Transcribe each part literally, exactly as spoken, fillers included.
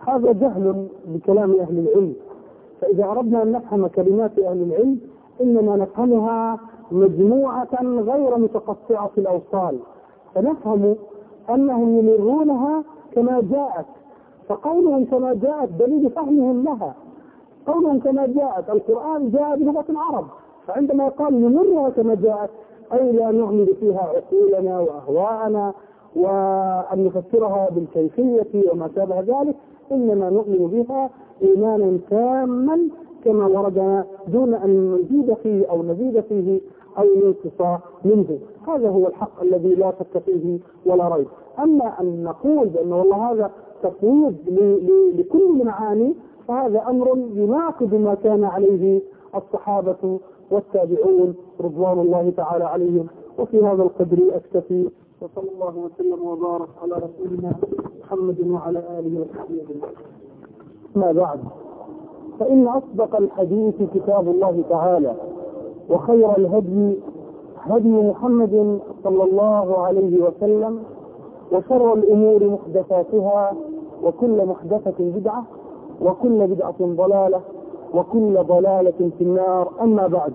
هذا جهل بكلام أهل العلم. فإذا أردنا أن نفهم كلمات أهل العلم إنما نفهمها مجموعة غير متقطعة الأوصال، فنفهم أنهم يمرونها كما جاءت. فقولهم كما جاءت دليل فهمهم لها. قولهم كما جاءت، القرآن جاء بلغة العرب، فعندما قال نمرها كما جاءت أي لا نعمل فيها عقولنا وأهواءنا وأن نفسرها بالكيفية وما شابه ذلك، إنما نؤمن بها إيمانا تاما كما وردنا دون أن نزيد فيه أو نزيد فيه أو ننقص منه. هذا هو الحق الذي لا شك فيه ولا ريب. أما أن نقول بأن والله هذا تفويض لكل المعاني فهذا أمر يناقض ما كان عليه الصحابة والتابعون رضوان الله تعالى عليهم. وفي هذا القدر أكتفي، وصلى الله وسلم وبارك على رسولنا محمد وعلى آله وصحبه أجمعين. ما بعد، فإن أصدق الحديث كتاب الله تعالى، وخير الهدي هدي محمد صلى الله عليه وسلم، وشر الأمور محدثاتها، وكل محدثة بدعة، وكل بدعة ضلالة، وكل ضلالة في النار. أما بعد،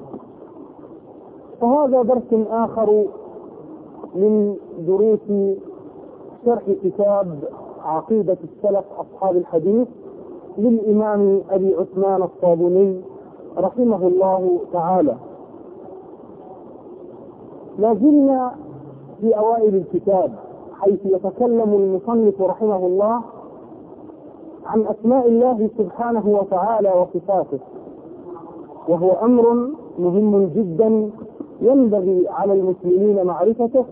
فهذا درس آخر من دروس شرح كتاب عقيدة السلف أصحاب الحديث للإمام أبي عثمان الصابوني رحمه الله تعالى. لازلنا في أوائل الكتاب حيث يتكلم المصنف رحمه الله عن أسماء الله سبحانه وتعالى وصفاته، وهو أمر مهم جدا ينبغي على المسلمين معرفته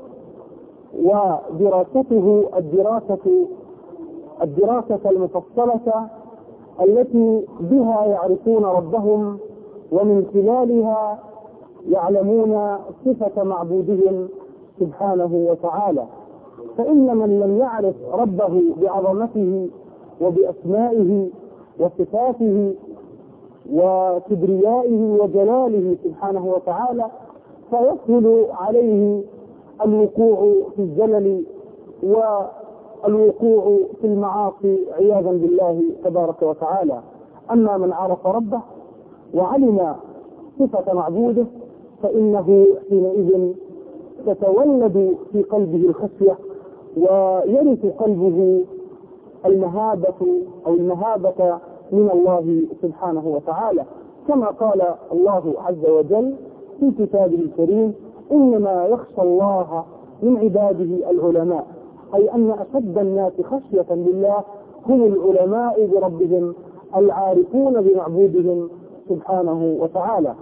ودراسته الدراسة الدراسة المفصلة التي بها يعرفون ربهم، ومن خلالها يعلمون صفة معبودهم سبحانه وتعالى. فإن من لم يعرف ربه بعظمته وبأسمائه وصفاته وكبريائه وجلاله سبحانه وتعالى فيسهل عليه الوقوع في الزلل والوقوع في المعاصي عياذا بالله تبارك وتعالى. أما من عرف ربه وعلم صفة معبوده فإنه حينئذ تتولد في قلبه الخشية، ويرث قلبه المهابة أو المهابة من الله سبحانه وتعالى، كما قال الله عز وجل في كتابه الكريم: إنما يخشى الله من عباده العلماء، أي أن أشد الناس خشية لله هم العلماء بربهم العارفون بمعبودهم سبحانه وتعالى.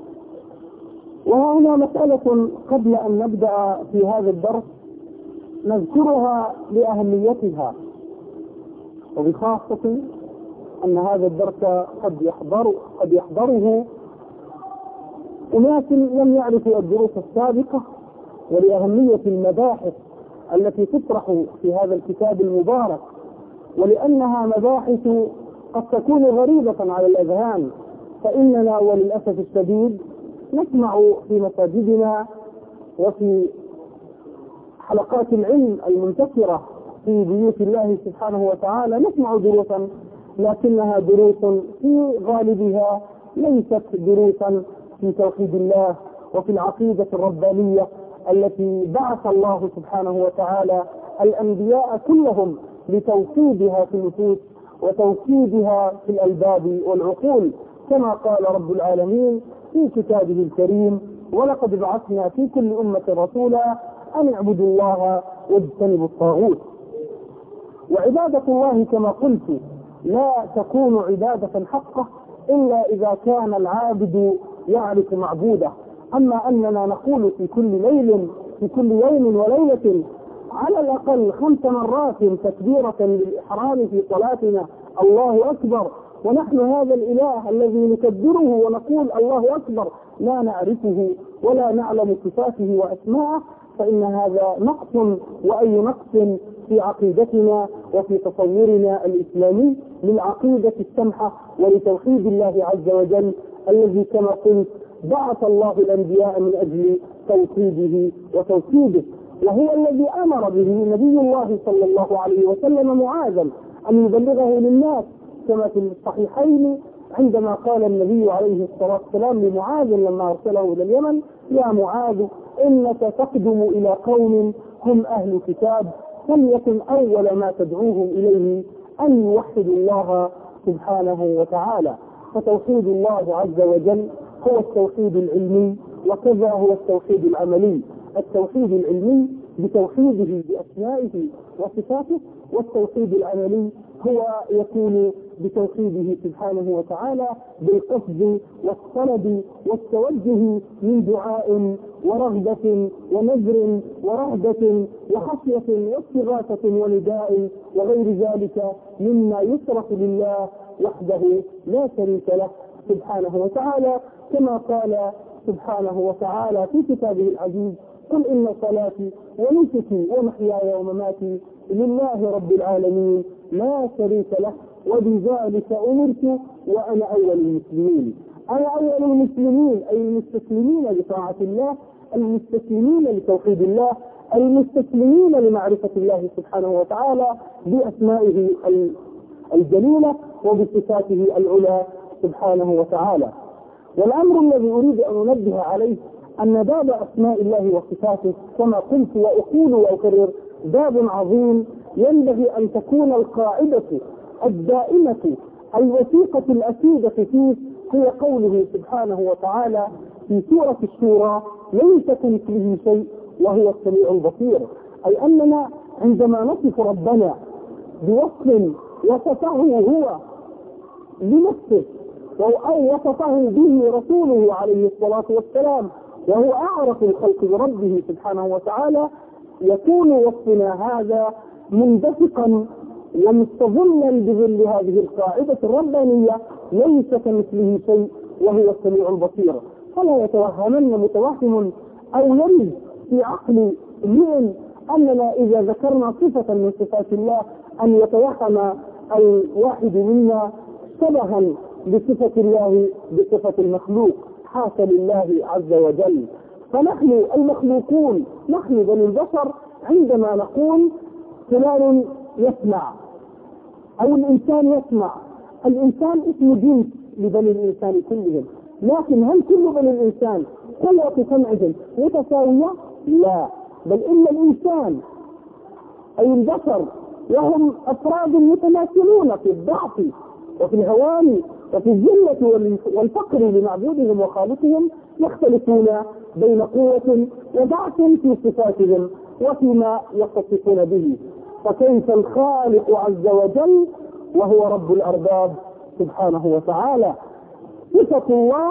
وهنا مسألة قبل أن نبدأ في هذا الدرس نذكرها لأهميتها، وبخاصة أن هذا الدرس قد يحضر قد يحضره أناس لم يعرفوا الدروس السابقة، ولأهمية المباحث التي تطرح في هذا الكتاب المبارك، ولأنها مباحث قد تكون غريبة على الأذهان. فإننا وللأسف الشديد نسمع في مساجدنا وفي حلقات العلم المنتشرة في بيوت الله سبحانه وتعالى نسمع دروسا، لكنها دروس في غالبها ليست دروسا في توحيد الله وفي العقيدة الربانية التي بعث الله سبحانه وتعالى الأنبياء كلهم لتوحيدها في النفوس وتوحيدها في الألباب والعقول، كما قال رب العالمين في كتابه الكريم: ولقد بعثنا في كل أمة رسولا أن اعبدوا الله واجتنبوا الطاغوت. وعبادة الله كما قلت لا تكون عبادة حقه إلا إذا كان العابد يعرف معبوده. أما أننا نقول في كل ليل في كل يوم وليلة على الأقل خمس مرات تكبيرة للإحرام في صلاتنا: الله أكبر، ونحن هذا الإله الذي نكبره ونقول الله أكبر لا نعرفه ولا نعلم صفاته وأسماءه، فإن هذا نقص، وأي نقص في عقيدتنا وفي تصورنا الإسلامي للعقيدة السمحة ولتوحيد الله عز وجل الذي كما قلت بعث الله الأنبياء من أجل توحيده وتوحيده. وهو الذي أمر به نبي الله صلى الله عليه وسلم معاذا أن يبلغه للناس، كما في الصحيحين عندما قال النبي عليه الصلاة والسلام لمعاذ لما أرسله إلى اليمن: يا معاذ إنك تقدم إلى قوم هم أهل كتاب، فليكن أول ما تدعوهم إليه أن يوحدوا الله سبحانه وتعالى. فتوحيد الله عز وجل هو التوحيد العلمي، وكذا هو التوحيد العملي. التوحيد العلمي بتوحيده بأسمائه وصفاته، والتوحيد العملي هو يكون بتوحيده سبحانه وتعالى بالقصد والطلب والتوجه من دعاء ورغبة ونذر ورهبة وخشية واستغاثة ونداء وغير ذلك مما يصرف لله وحده لا شريك له سبحانه وتعالى، كما قال سبحانه وتعالى في كتابه العزيز: قل إن صلاتي ونسكي ومحياي ومماتي لله رب العالمين لا شريك له وبذلك أمرت وأنا أول المسلمين. أنا أول المسلمين أي المستسلمين لطاعة الله، المستسلمين لتوحيد الله، المستسلمين لمعرفة الله سبحانه وتعالى بأسمائه الجليلة وبصفاته العلى سبحانه وتعالى. والأمر الذي أريد أن أنبه عليه أن باب أسماء الله وصفاته كما قلت وأقول وأكرر باب عظيم، ينبغي أن تكون القاعدة الدائمة الوثيقة الأكيدة فيه هي قوله سبحانه وتعالى في سورة الشورى: ليس كمثله شيء وهو السميع البصير. أي أننا عندما نصف ربنا بوصف وصفه هو لنفسه أو وصفه به رسوله عليه الصلاة والسلام وهو أعرف الخلق بربه سبحانه وتعالى، يكون وصفنا هذا مندفقا ومستظلا بظل هذه القاعدة الربانية: ليس كمثله شيء وهو السميع البصير. فلا يتوهمن متوهم أو يرد في عقل امرئ أننا إذا ذكرنا صفة من صفات الله أن يتوهم الواحد منا شبها بصفة الله بصفة المخلوق، حاشا لله عز وجل. فنحن المخلوقون، نحن بني البشر، عندما نقول فلان يسمع أو الإنسان يسمع، الإنسان اسم جنس لبني الإنسان كلهم، لكن هل كل بني الإنسان قوة سمعهم متساوية؟ لا، بل إن الإنسان أي البشر وهم أفراد متماثلون في الضعف وفي الهوان وفي الذلة والفقر لمعبودهم وخالقهم، يختلفون بين قوة وضعف في صفاتهم وفيما يتصفون به. فكيف الخالق عز وجل وهو رب الأرباب سبحانه وتعالى؟ صفة الله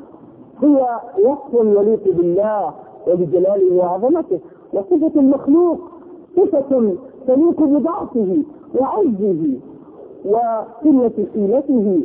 هي وصف يليق بالله وبجلاله وعظمته، وصفة المخلوق صفة تليق بضعفه وعجزه وقلة حيلته.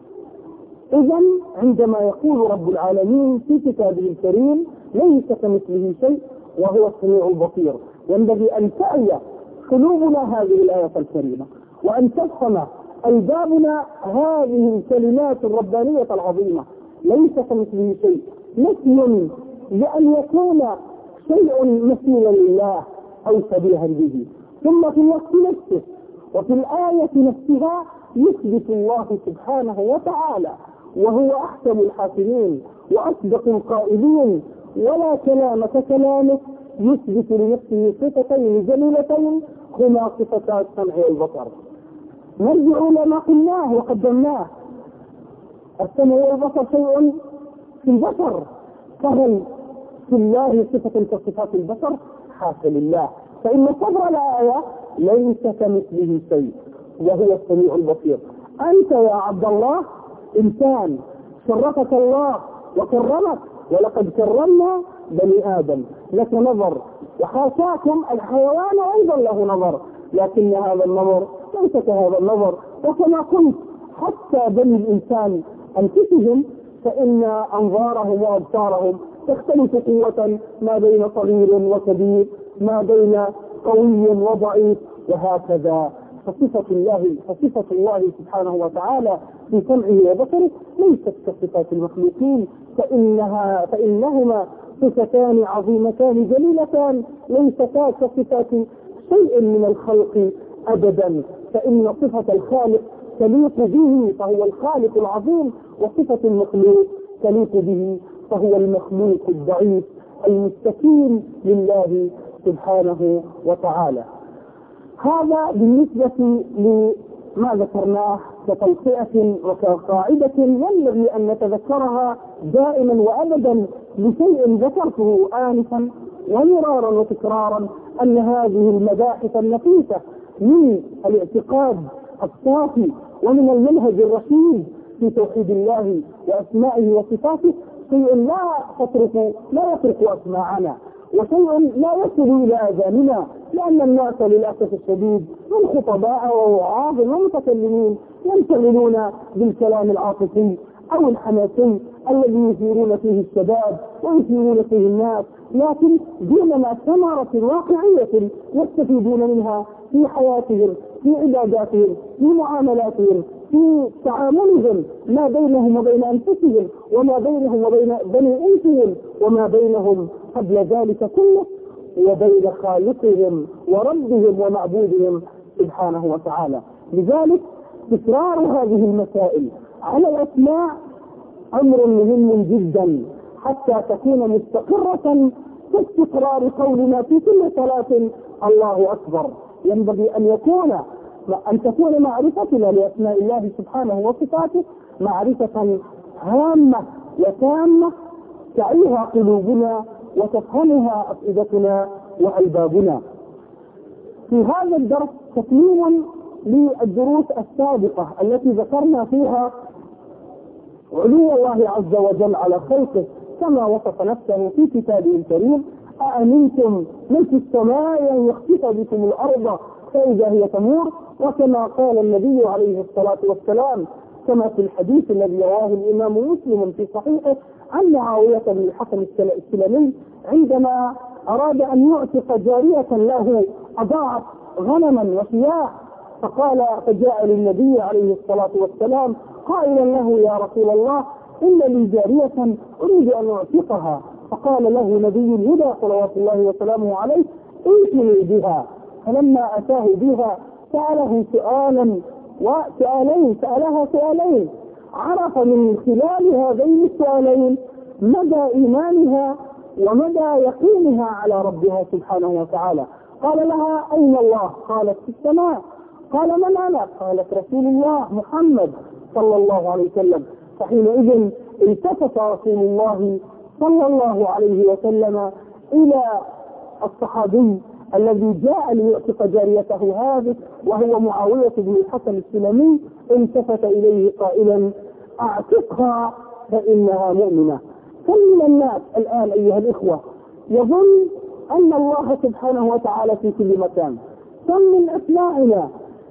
إذن عندما يقول رب العالمين في كتابه الكريم: ليس كمثله شيء وهو السميع البصير، ينبغي أن تعي قلوبنا هذه الآية الكريمة وأن تفهم ألبابنا هذه الكلمات الربانية العظيمة: ليس كمثله شيء، نفي لأن يكون شيء مثيلا لله أو شبيها به، ثم في الوقت نفسه وفي الآية نفسها يثبت الله سبحانه وتعالى وهو أحسن الحاكمين وأصدق القائلين، ولا كلام ككلامه، يثبت لنفسه صفتين جليلتين هما صفتا السمع والبصر. نرجع إلى ما قلناه وقدمناه: السمع والبصر شيء في البشر، فهل في الله صفة كصفات البشر؟ حاشا لله. فإن صدر الآية: ليس كمثله شيء وهو السميع البصير. أنت يا عبد الله إنسان، شرفك الله وكرمك، ولقد كرمنا بني آدم، لك نظر، وحاشاكم الحيوان أيضا له نظر، لكن هذا النظر ليس كهذا النظر. وكما قلت حتى بني الإنسان أنفسهم فإن أنظارهم وأبصارهم تختلف قوة ما بين صغير وكبير، ما بين قوي وضعيف، وهكذا. فصفة الله فصفة الله سبحانه وتعالى في سمعه وبصره ليست كصفات المخلوقين، فإنها فإنهما صفتان عظيمتان جليلتان، ليستا كصفات شيء من الخلق أبدا. فإن صفة الخالق تليق به فهو الخالق العظيم، وصفة المخلوق تليق به فهو المخلوق الضعيف المستكين لله سبحانه وتعالى. هذا بالنسبة لما ذكرناه كتوصية وكقاعدة ينبغي أن نتذكرها دائما وأبدا لشيء ذكرته آنفا ومرارا وتكرارا، أن هذه المباحث النفيسة من الاعتقاد الصافي ومن المنهج الرشيد في توحيد الله وأسمائه وصفاته شيء لا تترك لا يترك أسماعنا، وشيء لا يصل إلى آذاننا، لأن الناس للأسف الشديد من خطباء ووعاظ ومتكلمين ينشغلون بالكلام العاطفي أو الحماسي الذي يثيرون فيه الشباب ويثيرون فيه الناس، لكن دونما ثمرة واقعية يستفيدون منها في حياتهم، في عباداتهم، في معاملاتهم، في تعاملهم ما بينهم وبين أنفسهم، وما بينهم وبين بني أنفسهم، وما بينهم قبل ذلك كله وبين خالقهم وربهم ومعبودهم سبحانه وتعالى. لذلك تكرار هذه المسائل على الأسماء أمر مهم جدا حتى تكون مستقرة كاستقرار قولنا في كل صلاة الله أكبر. ينبغي أن يكون أن تكون معرفتنا لأسماء الله سبحانه وصفاته معرفة هامة وتامة تعيها قلوبنا وتفهمها أفئدتنا وألبابنا. في هذا الدرس تكميل للدروس السابقة التي ذكرنا فيها علو الله عز وجل على خلقه كما وصف نفسه في كتابه الكريم: أأمنتم من في السماء أن يخسف بكم الأرض فإذا هي تمور. وكما قال النبي عليه الصلاة والسلام كما في الحديث الذي رواه الإمام مسلم في صحيحه عن معاوية بن الحكم السلمي عندما أراد أن يعتق جارية له أضاعت غنما وشياء، فقال فجاء للنبي عليه الصلاة والسلام قائلا له: يا رسول الله إن لي جارية أريد أن أعتقها. فقال له نبي الهدى صلوات الله وسلامه عليه: ائتني بها. فلما أتاه بها سأله سؤالا وسؤالين سألها سؤالين عرف من خلال هذين السؤالين مدى إيمانها ومدى يقينها على ربها سبحانه وتعالى. قال لها: أين الله؟ قالت: في السماء. قال: من أنا؟ قالت: رسول الله محمد صلى الله عليه وسلم. فحينئذ التفت رسول الله صلى الله عليه وسلم إلى الصحابي الذي جاء ليعتق جاريته هذه وهو معاوية بن الحكم السلمي، التفت إليه قائلا: أعتقها فإنها مؤمنة. كم من الناس الآن أيها الإخوة يظن أن الله سبحانه وتعالى في كل مكان. كم من أسماعنا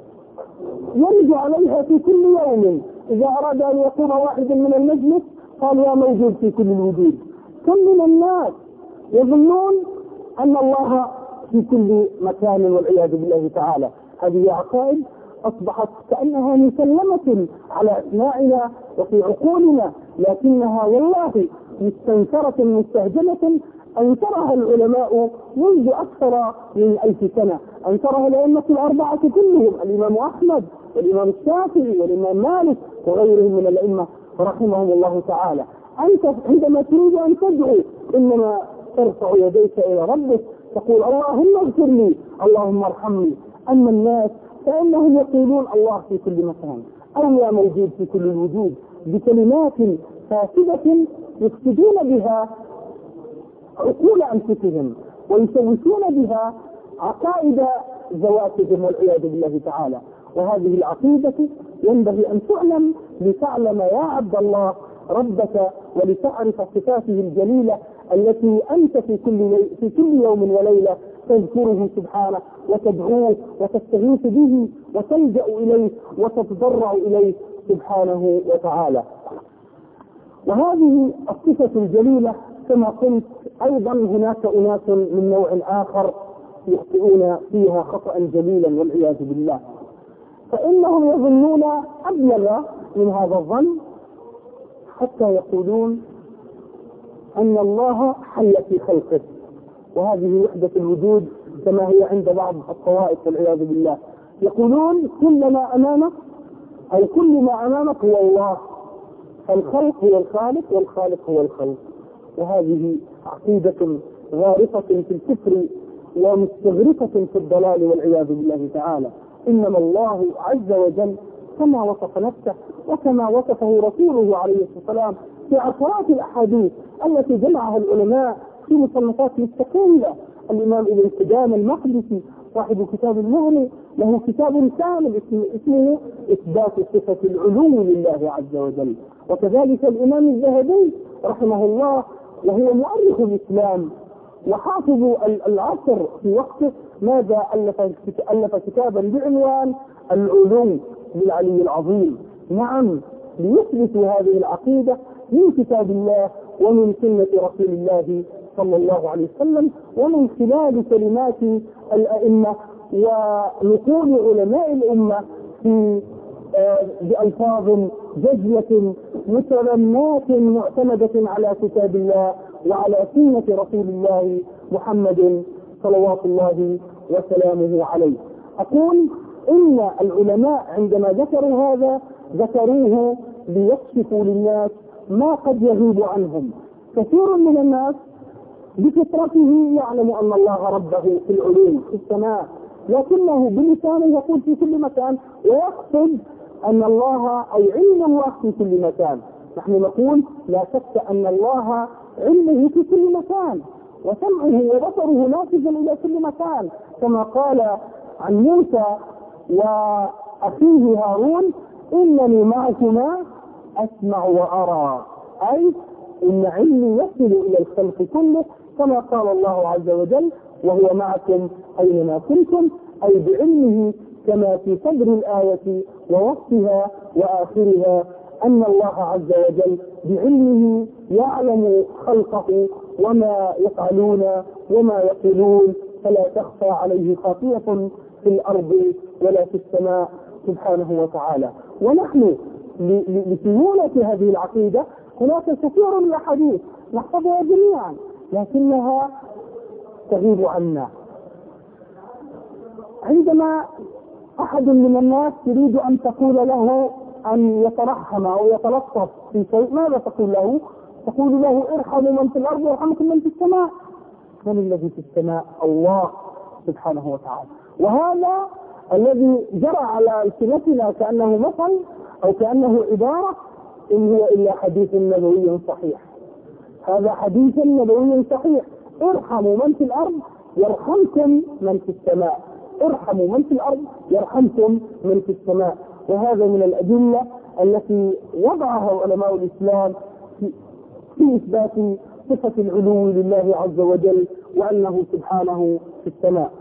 يرد عليها في كل يوم، إذا أراد أن يقوم واحد من المجلس قال: يا موجود في كل الوجود. كم من الناس يظنون أن الله في كل مكان والعياذ بالله تعالى. هذه عقائد أصبحت كأنها مسلمة على أسماعنا وفي عقولنا، لكنها والله مستنكرة مستهجنة أنكرها العلماء منذ أكثر من ألف سنة. أنكرها الأئمة الأربعة كلهم: الإمام أحمد والإمام الشافعي والإمام مالك وغيرهم من الأئمة رحمهم الله تعالى. أنت عندما تريد أن تدعو إنما ترفع يديك إلى ربك تقول: اللهم اغفر لي، اللهم ارحمني. أما الناس فإنهم يقولون الله في كل مكان أو يا موجود في كل الوجود بكلمات فاسدة يفسدون بها عقول أنفسهم ويسوسون بها عقائد ذواتهم والعياذ بالله تعالى. وهذه العقيدة ينبغي أن تعلم لتعلم يا عبد الله ربك ولتعرف صفاته الجليلة التي أنت في كل, في كل يوم وليلة تذكره سبحانه وتدعوه وتستغيث به وتلجأ إليه وتتضرع إليه سبحانه وتعالى. وهذه الصفة الجليلة كما قلت أيضا هناك أناس من نوع آخر يخطئون فيها خطأ جليلا والعياذ بالله، فإنهم يظنون أبلغ من هذا الظن حتى يقولون أن الله حل في خلقه، وهذه وحدة الوجود كما هي عند بعض الطوائف والعياذ بالله. يقولون كل ما أمامك أو كل ما أمامك هو الله، فالخلق هو الخالق والخالق هو الخلق. وهذه عقيدة غارقة في الكفر ومستغرقة في الضلال والعياذ بالله تعالى. إنما الله عز وجل كما وصف نفسه وكما وصفه رسوله عليه الصلاة والسلام في عشرات الأحاديث التي جمعها العلماء في مصنفات مستقلة. الإمام ابن قدامة المقدسي صاحب كتاب المغني له كتاب كامل اسمه إثبات صفة العلو لله عز وجل. وكذلك الإمام الذهبي رحمه الله وهو مؤرخ الإسلام وحافظ العصر في وقته، ماذا ألف ألف كتابا بعنوان العلو للعلي العظيم. نعم، ليثبت هذه العقيدة من كتاب الله ومن سنة رسول الله صلى الله عليه وسلم ومن خلال كلمات الأئمة ونقول علماء الأمة في بألفاظ جزية مترنات معتمدة على كتاب الله وعلى سنة رسول الله محمد صلوات الله وسلامه عليه. أقول إن العلماء عندما ذكروا هذا ذكروه ليكشفوا للناس ما قد يغيب عنهم. كثير من الناس بفطرته يعلم أن الله ربه في العلوم في السماء، لكنه بلسانه يقول في كل مكان ويقصد أن الله أي علم الله في كل مكان. نحن نقول لا شك أن الله علمه في كل مكان وسمعه وبصره نافذ إلى كل مكان، كما قال عن موسى وأخيه هارون إنني معكما أسمع وأرى، أي إن علمي يصل إلى الخلق كله، كما قال الله عز وجل وهو معكم أينما كنتم، أي بعلمه كما في صدر الآية ووصفها وآخرها أن الله عز وجل بعلمه يعلم خلقه وما يفعلون وما يقولون، فلا تخفى عليه خافية في الأرض ولا في السماء سبحانه وتعالى. ونحن لسيولة هذه العقيدة هناك كثير من الأحاديث نحفظها جميعا لكنها تغيب عنا. عندما أحد من الناس يريد أن تقول له أن يترحم أو يتلطف في شيء، ماذا تقول له؟ تقول له ارحموا من في الأرض وارحمكم من في السماء. من الذي في السماء؟ الله سبحانه وتعالى. وهذا الذي جرى على ألسنتنا كأنه مثل أو كأنه عبارة إن هو إلا حديث نبوي صحيح. هذا حديث نبوي صحيح، ارحموا من في الأرض يرحمكم من في السماء، ارحموا من في الأرض يرحمكم من في السماء. وهذا من الأدلة التي وضعها علماء الإسلام في, في إثبات صفة العلو لله عز وجل وأنه سبحانه في السماء.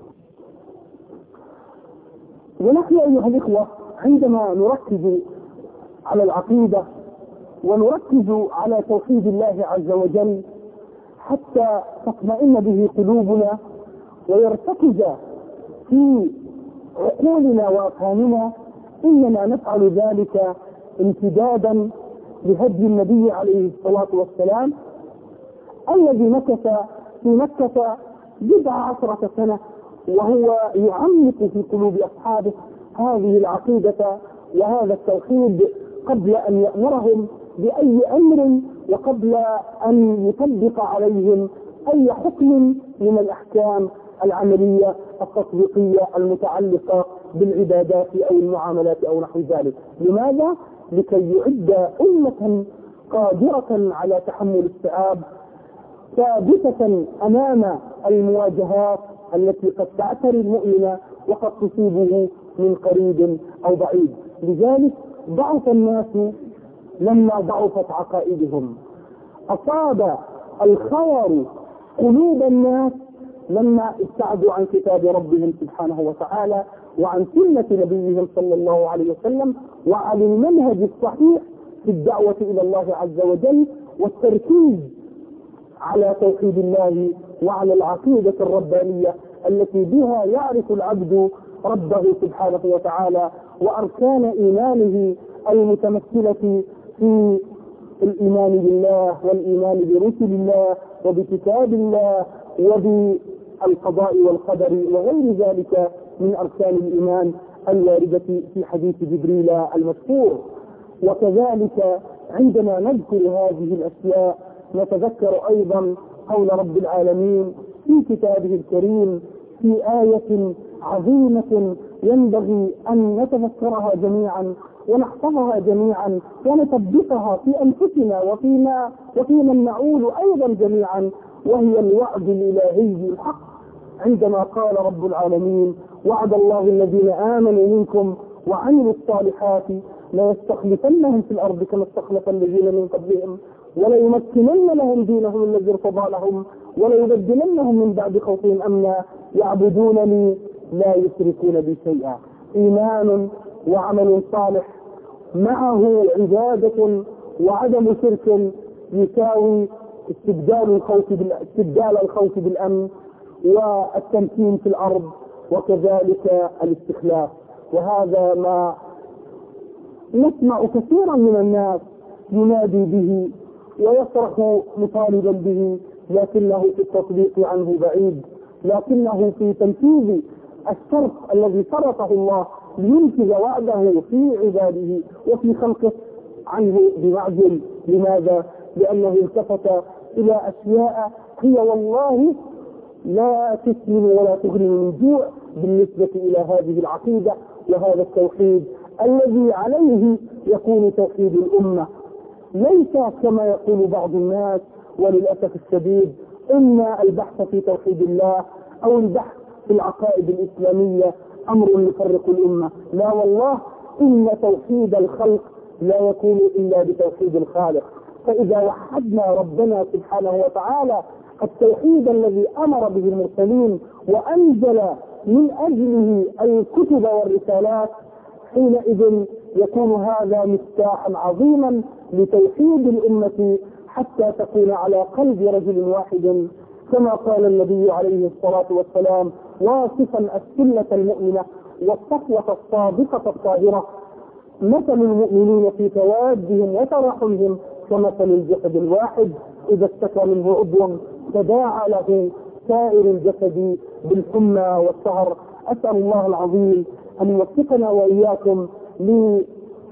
ونحن أيها الإخوة عندما نركز على العقيدة ونركز على توحيد الله عز وجل حتى تطمئن به قلوبنا ويرتكز في عقولنا وأفهامنا، إننا نفعل ذلك امتدادا لهدي النبي عليه الصلاة والسلام الذي مكث في مكة بضع عشرة سنة وهو يعمق في قلوب أصحابه هذه العقيدة وهذا التوحيد قبل أن يأمرهم بأي أمر وقبل أن يطبق عليهم أي حكم من الأحكام العملية التطبيقية المتعلقة بالعبادات أو المعاملات أو نحو ذلك. لماذا؟ لكي يعد أمة قادرة على تحمل الصعاب، ثابتة أمام المواجهات التي قد تعتري المؤمن وقد تصيبه من قريب أو بعيد. لذلك ضعف الناس لما ضعفت عقائدهم، أصاب الخور قلوب الناس لما ابتعدوا عن كتاب ربهم سبحانه وتعالى وعن سنة نبيهم صلى الله عليه وسلم وعن المنهج الصحيح في الدعوة إلى الله عز وجل والتركيز على توحيد الله وعلى العقيدة الربانية التي بها يعرف العبد ربه سبحانه وتعالى وأركان إيمانه المتمثلة في الإيمان بالله والإيمان برسل الله وبكتاب الله وبالقضاء والقدر وغير ذلك من أركان الإيمان الواردة في حديث جبريل المذكور. وكذلك عندما نذكر هذه الأشياء نتذكر أيضا قول رب العالمين في كتابه الكريم في آية عظيمة ينبغي أن نتذكرها جميعا ونحفظها جميعا ونطبقها في أنفسنا وفيما وفيمن نعول أيضا جميعا، وهي الوعد الإلهي الحق عندما قال رب العالمين: وعد الله الذين آمنوا منكم وعملوا الصالحات ليستخلفنهم في الأرض كما استخلف الذين من قبلهم وليمكنن لهم دينهم الذي ارتضى لهم وليبدلنهم من بعد خوفهم أمنا يعبدونني لا يشركون بي شيئا. إيمان وعمل صالح معه عبادة وعدم شرك يساوي استبدال الخوف استبدال الخوف بالأمن والتمكين في الأرض وكذلك الاستخلاف. وهذا ما نسمع كثيرا من الناس ينادي به ويصرخ مطالبا به، لكنه في التطبيق عنه بعيد، لكنه في تنفيذ الشرط الذي شرطه الله لينفذ وعده في عباده وفي خلقه عنه بمعزل. لماذا؟ لأنه التفت إلى أشياء هي والله لا تسمن ولا تغني من جوع بالنسبة إلى هذه العقيدة وهذا التوحيد الذي عليه يكون توحيد الأمة. ليس كما يقول بعض الناس وللأسف الشديد إن البحث في توحيد الله أو البحث في العقائد الإسلامية أمر يفرق الأمة. لا والله، إن توحيد الخلق لا يكون إلا بتوحيد الخالق. فإذا وحدنا ربنا سبحانه وتعالى التوحيد الذي أمر به المرسلين وأنزل من أجله الكتب والرسالات، حينئذ يكون هذا مفتاحا عظيما لتوحيد الأمة حتى تكون على قلب رجل واحد، كما قال النبي عليه الصلاة والسلام واصفا السنة المؤمنة والصفوة الصادقة الطاهرة: مثل المؤمنين في توادهم وتراحمهم كمثل الجسد الواحد إذا اشتكى منه عضو تداعى له سائر الجسد بالحمى والسهر. أسأل الله العظيم أن يوفقنا وإياكم لأن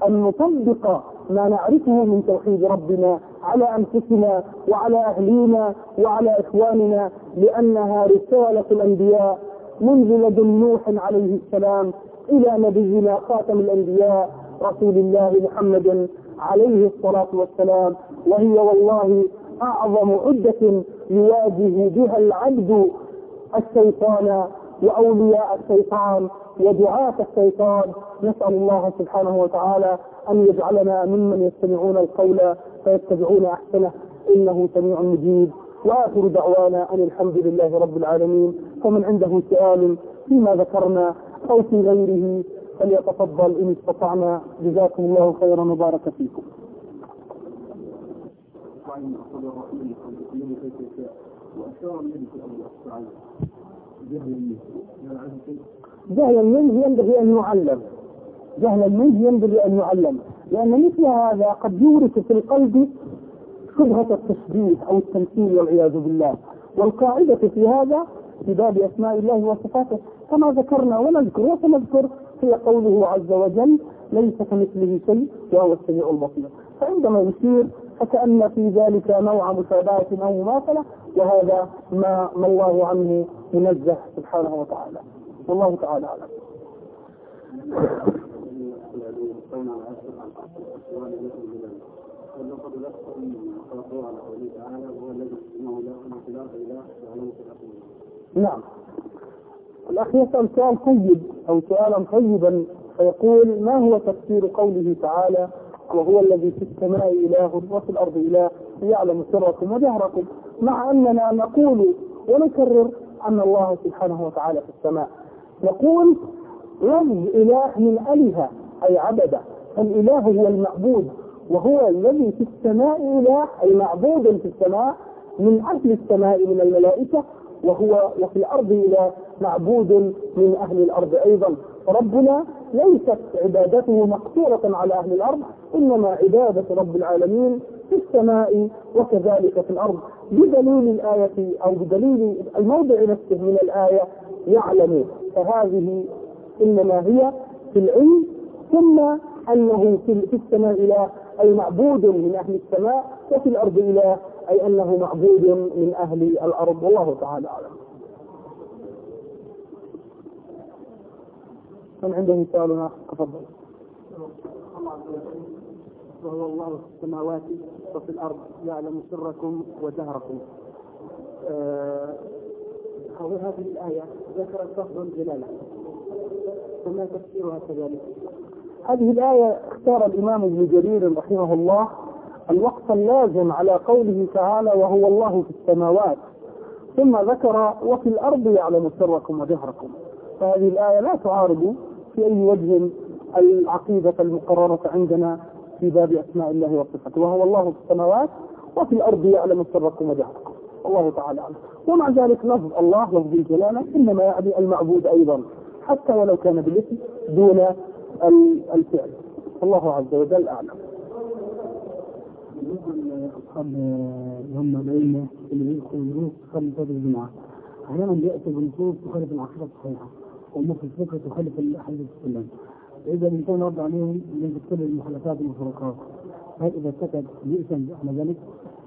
نطبق ما نعرفه من توحيد ربنا على أنفسنا وعلى أهلينا وعلى إخواننا، لأنها رسالة الأنبياء منذ لدن نوح عليه السلام إلى نبينا خاتم الأنبياء رسول الله محمد عليه الصلاة والسلام، وهي والله أعظم عدة يواجه بها العبد الشيطان وأولياء الشيطان ودعاة الشيطان. نسأل الله سبحانه وتعالى أن يجعلنا ممن يستمعون القول فيتبعون أحسنه، إنه سميع مجيب. وآخر دعوانا أن الحمد لله رب العالمين. فمن عنده سؤال فيما ذكرنا أو في غيره فليتفضل إن استطعنا. جزاكم الله خيرا وبارك فيكم. جهلا منه ينبغي أن يعلم، جهلا منه ينبغي أن يعلم، لأن مثل هذا قد يورث في القلب شبهة التشبيه أو التمثيل والعياذ بالله. والقاعدة في هذا في باب أسماء الله وصفاته كما ذكرنا ونذكر وسنذكر في قوله عز وجل: ليس كمثله شيء وهو السميع البصير. فعندما يشير فكأن في ذلك نوع مشابهة أو مماثلة، وهذا ما, ما الله عنه منزه سبحانه وتعالى. والله تعالى أعلم. نعم، الأخ يسأل سؤال طيب أو سؤالا طيبا فيقول: ما هو تفسير قوله تعالى: وهو الذي في السماء إله وفي الأرض إله يعلم سركم وجهركم، مع أننا نقول ونكرر أن الله سبحانه وتعالى في السماء. نقول لفظ إله من أله أي عبد، فالإله هو المعبود، وهو الذي في السماء إله أي معبود في السماء من أهل السماء من الملائكة، وهو وفي الأرض إله معبود من أهل الأرض أيضا. ربنا ليست عبادته مقصورة على أهل الأرض، إنما عبادة رب العالمين في السماء وكذلك في الأرض، بدليل الآية أو بدليل الموضع نفسه من الآية يعلم، فهذه إنما هي في العلم، ثم أنه في السماء إله أي معبود من أهل السماء، وفي الأرض إله أي أنه معبود من أهل الأرض، والله تعالى أعلم. من عنده سؤال آخر تفضل. وهو الله في السماوات وفي الأرض يعلم سركم وجهركم. آه هذه الآية ذكرت لفظ الجلالة، فما تفسيرها كذلك؟ هذه الآية اختار الإمام ابن جرير رحمه الله الوقت اللازم على قوله تعالى وهو الله في السماوات، ثم ذكر وفي الأرض يعلم سركم وجهركم، فهذه الآية لا تعارض في أي وجه العقيدة المقررة عندنا في باب أسماء الله وصفاته، وهو الله في السماوات وفي الأرض يعلم سركم وجهركم، والله تعالى أعلم. ومع ذلك لفظ الله لفظ الجلالة إنما يعني المعبود أيضا حتى ولو كان بالاسم دون الفعل، الله عز وجل أعلم. أصحاب هم العلم اللي يدخلون خلف هذه الجماعة أحيانا يأتي بنصوص تخالف العقيدة الصحيحة ومخ الفكرة تخالف الحديث السلام، إذا الإنسان رد عليهم من كل المخالفات والمفارقات، هل إذا سكت يأثم على ذلك؟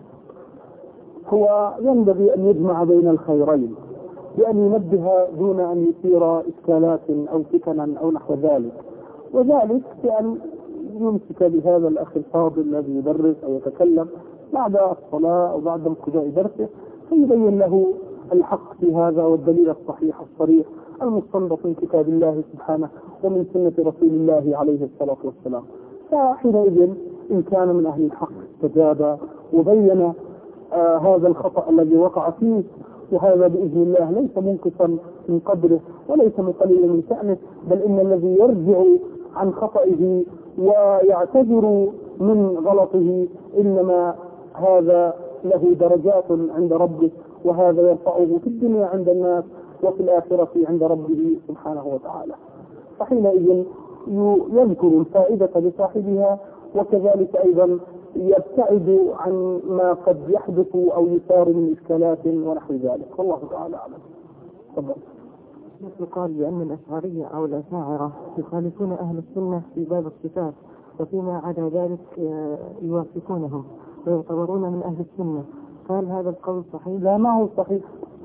هو ينبغي أن يجمع بين الخيرين، بأن ينبه دون أن يثير إشكالات أو فتنا أو نحو ذلك، وذلك بأن يمسك بهذا الأخ الفاضل الذي يدرس أو يتكلم بعد الصلاة أو بعد انقضاء درسه فيبين له الحق في هذا والدليل الصحيح الصريح المستنبط من كتاب الله سبحانه ومن سنة رسول الله عليه الصلاة والسلام. فحينئذ إن كان من أهل الحق استجاب وبين آه هذا الخطأ الذي وقع فيه، وهذا بإذن الله ليس منقصا من قدره وليس مقللا من شأنه، بل إن الذي يرجع عن خطئه ويعتذر من غلطه إنما هذا له درجات عند ربه، وهذا يرفعه في الدنيا عند الناس وفي الآخرة عند ربه سبحانه وتعالى. فحينئذ يذكر الفائدة لصاحبها، وكذلك أيضا يبتعد عن ما قد يحدث أو يثار من إشكالات ونحو ذلك، والله تعالى أعلم. تفضل. يقال بأن الأشعرية أو الأشاعرة يخالفون أهل السنة في باب الصفات، وفيما عدا ذلك يوافقونهم ويعتبرون من أهل السنة، هل هذا القول صحيح؟ لا، ما هو صحيح.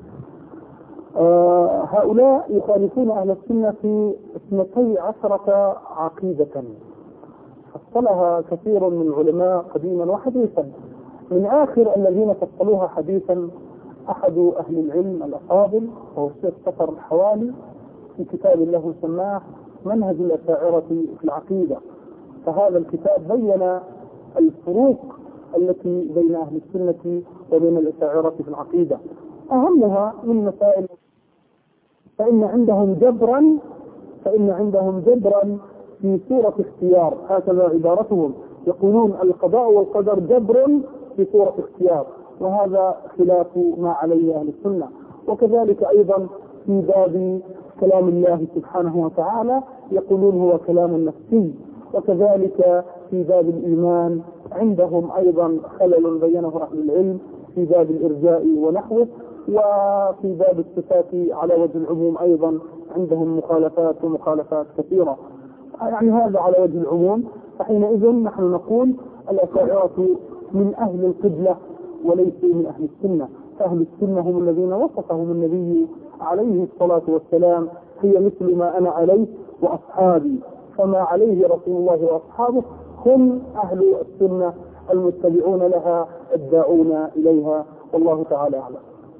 آه هؤلاء يخالفون أهل السنة في اثنتي عشرة عقيدة فصلها كثير من العلماء قديما وحديثا. من آخر الذين فصلوها حديثا أحد أهل العلم الأفاضل وهو الشيخ صفر الحوالي في كتاب له سماه منهج الأشاعرة في العقيدة. فهذا الكتاب بين الفروق التي بين أهل السنة وبين الأشاعرة في العقيدة. أهمها من مسائل فإن عندهم جبرا فإن عندهم جبرا في صورة اختيار، هكذا عبارتهم، يقولون القضاء والقدر جبر في صورة اختيار، وهذا خلاف ما عليه أهل السنة. وكذلك أيضا في باب كلام الله سبحانه وتعالى يقولون هو كلام نفسي، وكذلك في باب الإيمان عندهم أيضا خلل بينه أهل العلم في باب الإرجاء ونحوه، وفي باب الصفات على وجه العموم أيضا عندهم مخالفات ومخالفات كثيرة، يعني هذا على وجه العموم. فحينئذ نحن نقول الأشاعرة من أهل القبلة وليسوا من أهل السنة. أهل السنة هم الذين وصفهم النبي عليه الصلاة والسلام هي مثل ما أنا عليه وأصحابي، فما عليه رسول الله وأصحابه هم أهل السنة المتبعون لها الداعون إليها، والله تعالى أعلم.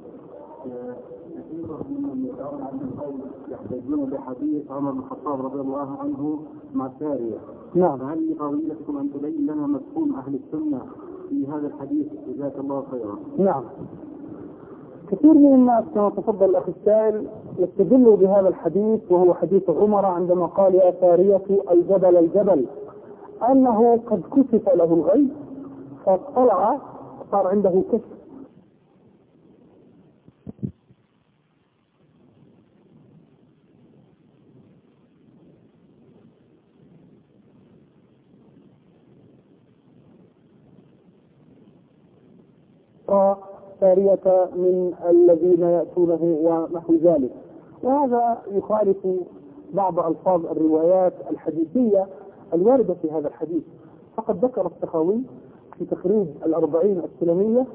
يحتجون بحديث عمر بن الخطاب رضي الله عنه مع سارية. نعم. هل لفضيلتكم أن تبين لنا مفهوم أهل السنة في هذا الحديث؟ جزاك الله خيرا. نعم. كثير من الناس كما تفضل الأخ السائل يستدلوا بهذا الحديث، وهو حديث عمر عندما قال يا سارية الجبل الجبل، أنه قد كشف له الغيب فاطلع صار عنده كشف. سارية من الذين يأتونه ونحو ذلك. وهذا يخالف بعض ألفاظ الروايات الحديثية الواردة في هذا الحديث. فقد ذكر السخاوي في تخريج الأربعين السلمية،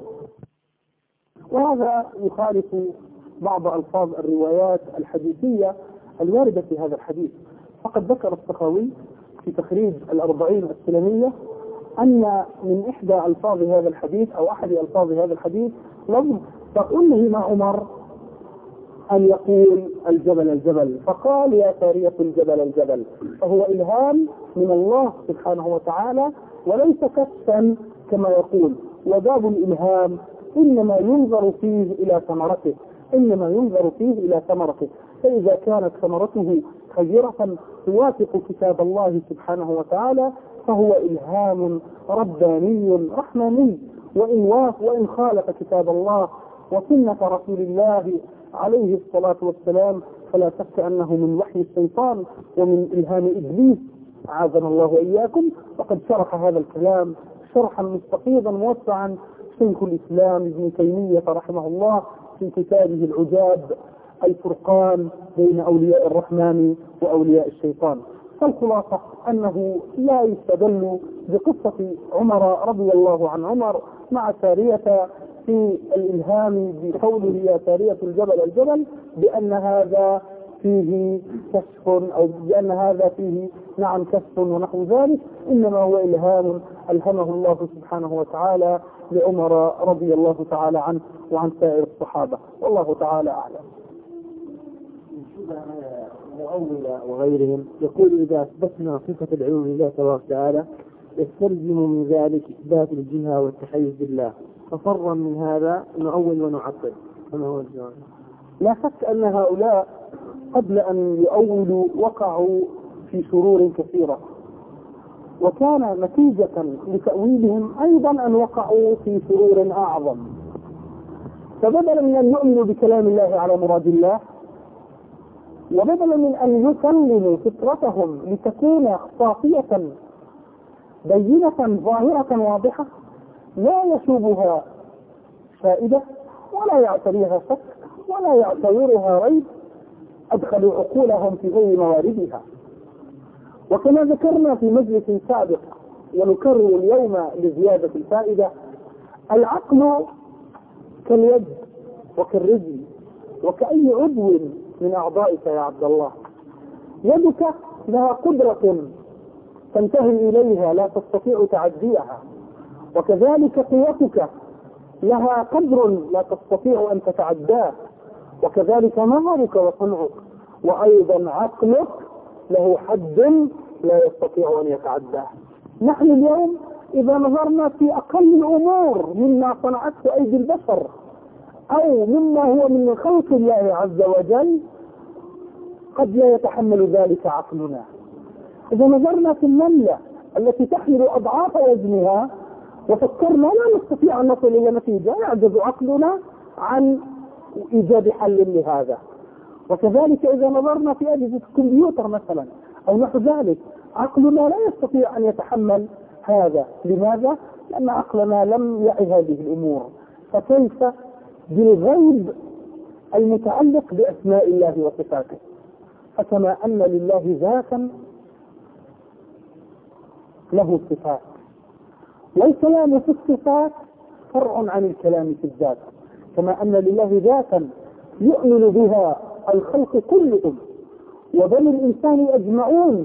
وهذا يخالف بعض ألفاظ الروايات الحديثية الواردة في هذا الحديث. فقد ذكر السخاوي في تخريج الأربعين السلمية أن من إحدى ألفاظ هذا الحديث أو أحد ألفاظ هذا الحديث لفظ فألهم عمر أن يقول الجبل الجبل، فقال يا سارية الجبل الجبل، فهو إلهام من الله سبحانه وتعالى وليس كشفا كما يقول. وباب الإلهام إنما ينظر فيه إلى ثمرته، إنما ينظر فيه إلى ثمرته، فإذا كانت ثمرته خيرة توافق كتاب الله سبحانه وتعالى فهو إلهام رباني رحماني، وإن واف وإن خالف كتاب الله وسنة رسول الله عليه الصلاة والسلام فلا شك أنه من وحي الشيطان ومن إلهام إبليس، عاذنا الله وإياكم. وقد شرح هذا الكلام شرحا مستفيضا موسعا شيخ الإسلام ابن تيمية رحمه الله في كتابه العجاب الفرقان بين أولياء الرحمن وأولياء الشيطان. فالخلاصة أنه لا يستدل بقصة عمر رضي الله عن عمر مع سارية في الإلهام بقوله يا سارية الجبل الجبل بأن هذا فيه كشف أو بأن هذا فيه نعم كشف ونحو ذلك، إنما هو إلهام ألهمه الله سبحانه وتعالى لعمر رضي الله تعالى عنه وعن سائر الصحابة، والله تعالى أعلم. مؤولة وغيرهم يقول إذا أثبتنا صفة العلوم لله تبارك وتعالى يستلزم من ذلك إثبات الجهة والتحيز بالله، ففرا من هذا نؤول ونعطل. فما هو الجواب؟ لا شك أن هؤلاء قبل أن يؤولوا وقعوا في شرور كثيرة، وكان نتيجة لتأويلهم أيضا أن وقعوا في شرور أعظم. فبدلا من أن يؤمنوا بكلام الله على مراد الله، وبدلا من أن يسلموا فطرتهم لتكون صافية بينة ظاهرة واضحة لا يشوبها فائدة ولا يعتريها شك ولا يعتبرها ريب، أدخلوا عقولهم في غير مواردها. وكما ذكرنا في مجلس سابق ونكرر اليوم لزيادة الفائدة، العقل كاليد وكالرجل وكأي عضو من أعضائك يا عبد الله. يدك لها قدرة تنتهي إليها لا تستطيع تعديها، وكذلك قوتك لها قدر لا تستطيع أن تتعداه، وكذلك نظرك وسمعك، وأيضا عقلك له حد لا يستطيع أن يتعداه. نحن اليوم إذا نظرنا في أقل الأمور مما صنعته أيدي البشر أو مما هو من خلق الله عز وجل قد لا يتحمل ذلك عقلنا. إذا نظرنا في النملة التي تحمل أضعاف وزنها وفكرنا لا نستطيع أن نصل إلى نتيجة، يعجز عقلنا عن إيجاد حل لهذا. وكذلك إذا نظرنا في أجهزة الكمبيوتر مثلا أو نحو ذلك، عقلنا لا يستطيع أن يتحمل هذا. لماذا؟ لأن عقلنا لم يعي هذه الأمور. فكيف بالغيب المتعلق بأسماء الله وصفاته؟ فكما أن لله ذاتا له صفات، والكلام في الصفات فرع عن الكلام في الذات. كما أن لله ذاتا يؤمن بها الخلق كلهم وبني الإنسان أجمعون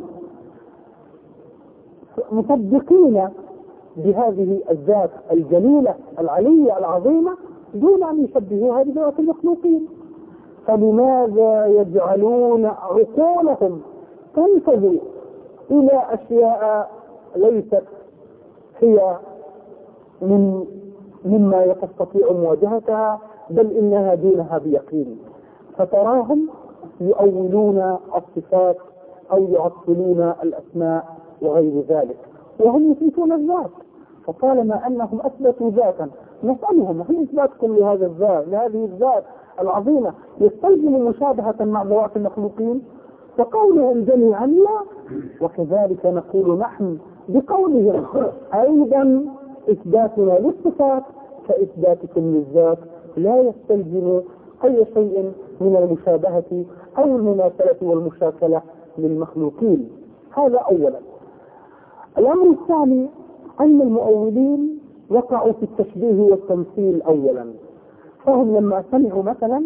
مصدقين بهذه الذات الجليلة العلية العظيمة دون أن يشبهوها بذات المخلوقين، فلماذا يجعلون عقولهم تنفذ إلى أشياء ليست هي من مما تستطيع مواجهتها، بل إنها دونها بيقين؟ فتراهم يؤولون الصفات أو يعطلون الأسماء وغير ذلك، وهم يثبتون الذات. فطالما أنهم أثبتوا ذاتا نسألهم هل إثباتكم لهذا الذات لهذه الذات العظيمة يستلزم مشابهة مع ذوات المخلوقين؟ فقولهم جميعا لا. وكذلك نقول نحن بقولهم أيضا إثباتنا للصفات كإثباتكم للذات لا يستلزم أي شيء من المشابهة أو المماثلة والمشاكلة للمخلوقين. هذا أولا. الأمر الثاني أن المؤولين وقعوا في التشبيه والتمثيل أولا، فهم لما سمعوا مثلا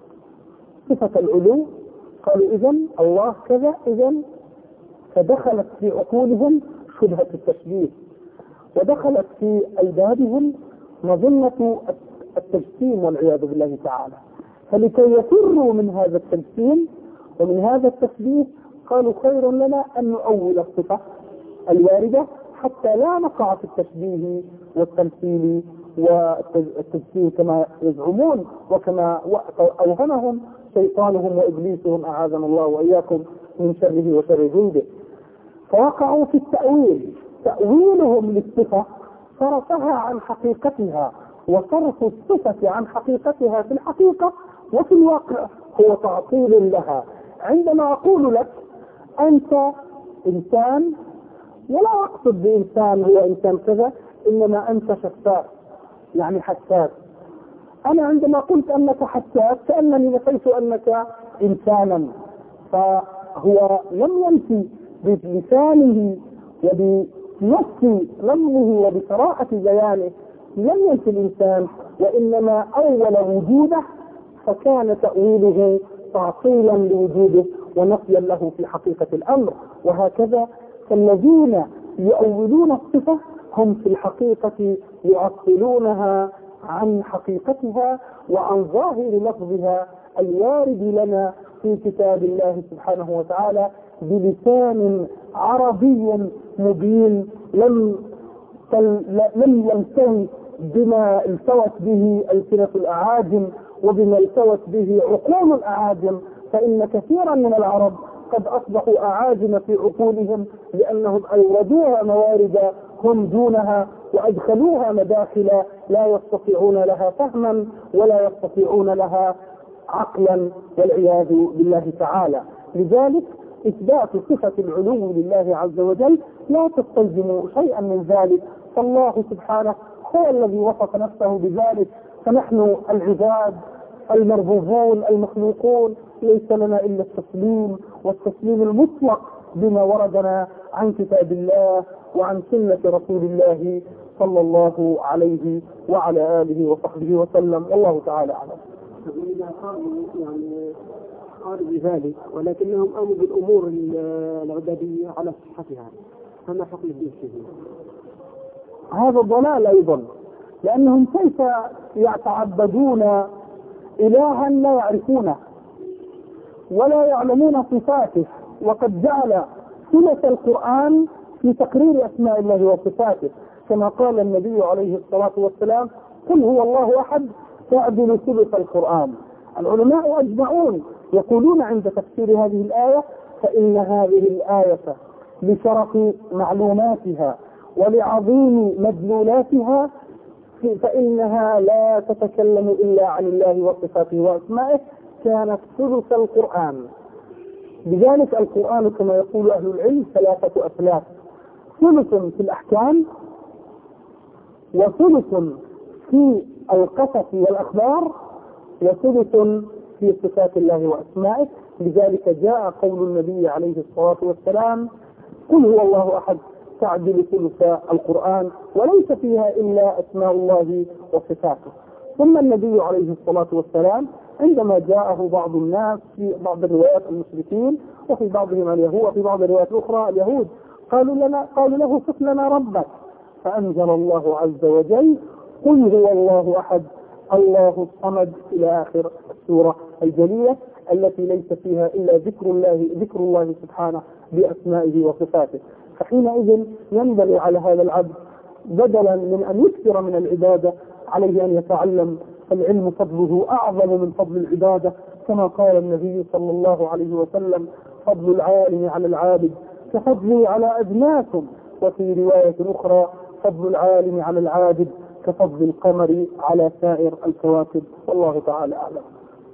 صفة العلو قالوا إذن الله كذا، إذن فدخلت في عقولهم شبهة التشبيه، ودخلت في ألبابهم مظنة التجسيم والعياذ بالله تعالى. فلكي يفروا من هذا التجسيم ومن هذا التشبيه قالوا خير لنا أن نؤول الصفة الواردة حتى لا نقع في التشبيه والتمثيل والتجسيم كما يزعمون وكما أوهمهم شيطانهم وإبليسهم أعاذنا الله وإياكم من شره وشر جنده. فوقعوا في التأويل، تأويلهم للصفة صرفها عن حقيقتها، وصرف الصفة عن حقيقتها في الحقيقة وفي الواقع هو تعطيل لها. عندما أقول لك أنت إنسان، ولا أقصد بإنسان هو إنسان كذا، إنما أنت شفاف يعني حساس. أنا عندما قلت أنك حساس كأنني نفيت أنك إنسانا، فهو لم ينفي بلسانه وبنص لفظه وبصراحة بيانه، لم ينفي الإنسان، وإنما أول وجوده فكان تأويله تعطيلا لوجوده ونفيا له في حقيقة الأمر. وهكذا فالذين يؤولون الصفة هم في الحقيقة يعطلونها عن حقيقتها وعن ظاهر لفظها الوارد لنا في كتاب الله سبحانه وتعالى بلسان عربي مبين لم لم يلتوي بما التوت به ألسنة الأعاجم وبما التوت به عقول الأعاجم، فإن كثيرا من العرب قد أصبحوا أعاجم في عقولهم لأنهم أوردوها موارد هم دونها وأدخلوها مداخل لا يستطيعون لها فهما ولا يستطيعون لها عقلا والعياذ بالله تعالى. لذلك إثبات صفة العلو لله عز وجل لا تستلزم شيئا من ذلك، فالله سبحانه هو الذي وصف نفسه بذلك، فنحن العباد المربوبون المخلوقون ليس لنا إلا التسليم والتسليم المطلق بما وردنا عن كتاب الله وعن سنة رسول الله صلى الله عليه وعلى آله وصحبه وسلم، والله تعالى أعلم. إذا قالوا يعني قالوا بذلك ولكنهم قاموا بالأمور العبادية على صحتها، فما حكم الدين؟ هذا ضلال أيضا، لأنهم كيف يتعبدون إلها لا يعرفونه ولا يعلمون صفاته، وقد جعل ثلث القرآن في تقرير أسماء الله وصفاته، كما قال النبي عليه الصلاة والسلام قل هو الله أحد تعدل ثلث القرآن. العلماء أجمعون يقولون عند تفسير هذه الآية فإن هذه الآية لشرف معلوماتها ولعظيم مدلولاتها فإنها لا تتكلم إلا عن الله وصفاته وأسمائه، كانت ثلث القرآن. لذلك القرآن كما يقول أهل العلم ثلاثة أثلاث: ثلث في الأحكام، وثلث في القصص والأخبار، وثلث في صفات الله وأسمائه. لذلك جاء قول النبي عليه الصلاة والسلام قل هو الله أحد تعدل ثلث القرآن، وليس فيها إلا أسماء الله وصفاته. ثم النبي عليه الصلاة والسلام عندما جاءه بعض الناس في بعض الروايات المشركين وفي بعضهم اليهود وفي بعض الروايات الأخرى اليهود قالوا لنا قالوا له صف لنا ربك، فأنزل الله عز وجل قل هو الله أحد الله الصمد إلى آخر السورة الجليلة التي ليس فيها إلا ذكر الله ذكر الله سبحانه بأسمائه وصفاته. فحينئذ ينبغي على هذا العبد بدلا من أن يكثر من العبادة عليه أن يتعلم، فالعلم فضله أعظم من فضل العبادة، كما قال النبي صلى الله عليه وسلم فضل العالم على العابد كفضله على أدناكم، وفي رواية أخرى فضل العالم على العابد كفضل القمر على سائر الكواكب، والله تعالى أعلم.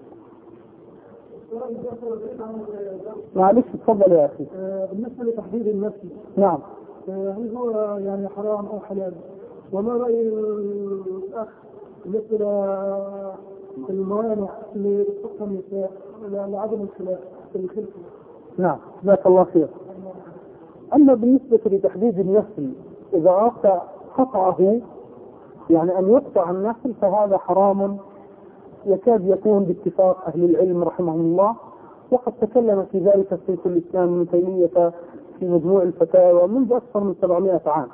معلش تفضل يا أخي. بالنسبة لتحديد النفس، نعم، هل هو يعني حرام أو حلال؟ وما رأي الأخ بالنسبة للموانع اللي بتحطها النساء لعدم الخلاف في الخلف. نعم جزاك الله خير. أما بالنسبة لتحديد النسل إذا أردت قطعه يعني أن يقطع النسل فهذا حرام يكاد يكون باتفاق أهل العلم رحمهم الله، وقد تكلم في ذلك شيخ الإسلام ابن تيمية في مجموع الفتاوى منذ أكثر من سبعمائة عام.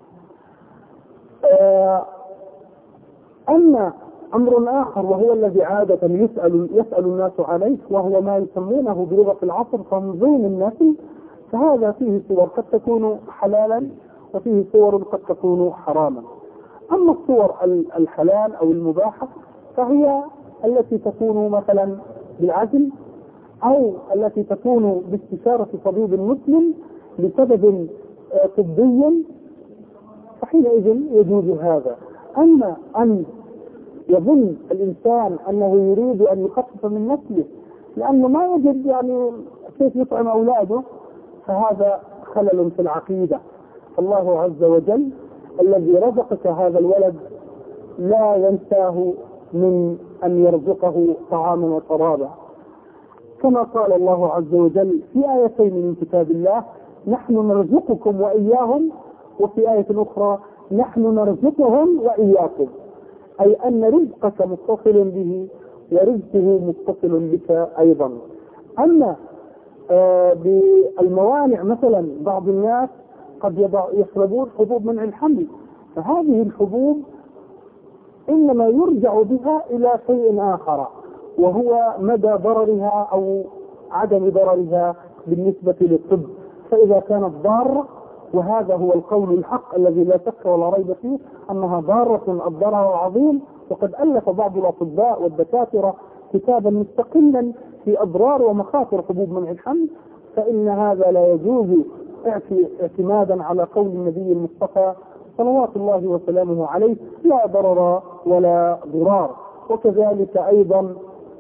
أما أمر آخر وهو الذي عادة يسأل, يسأل الناس عليه وهو ما يسمونه بلغة العصر تنظيم النسل، فهذا فيه صور قد تكون حلالا وفيه صور قد تكون حراما. أما الصور الحلال أو المباحة فهي التي تكون مثلا بالعزل أو التي تكون باستشارة طبيب مسلم لسبب طبي، فحينئذ يجوز هذا. أما أن يظن الإنسان أنه يريد أن يخفف من نسله لأنه ما يجد يعني كيف يطعم أولاده، فهذا خلل في العقيدة. الله عز وجل الذي رزقك هذا الولد لا ينساه من أن يرزقه طعاما وشرابا، كما قال الله عز وجل في آيتين من كتاب الله: نحن نرزقكم وإياهم، وفي آية أخرى: نحن نرزقهم وإياكم، أي أن رزقك متصل به ورزقه متصل بك أيضا. أما آه بالموانع مثلا بعض الناس قد يشربون حبوب منع الحمل، فهذه الحبوب إنما يرجع بها إلى شيء آخر وهو مدى ضررها أو عدم ضررها بالنسبة للطب. فإذا كانت ضارة، وهذا هو القول الحق الذي لا شك ولا ريب فيه أنها ضارة الضرر عظيم، وقد ألف بعض الأطباء والدكاترة كتابا مستقلا في أضرار ومخاطر حبوب منع الحمل، فإن هذا لا يجوز اعتمادا على قول النبي المصطفى صلوات الله وسلامه عليه: لا ضرر ولا ضرار. وكذلك أيضا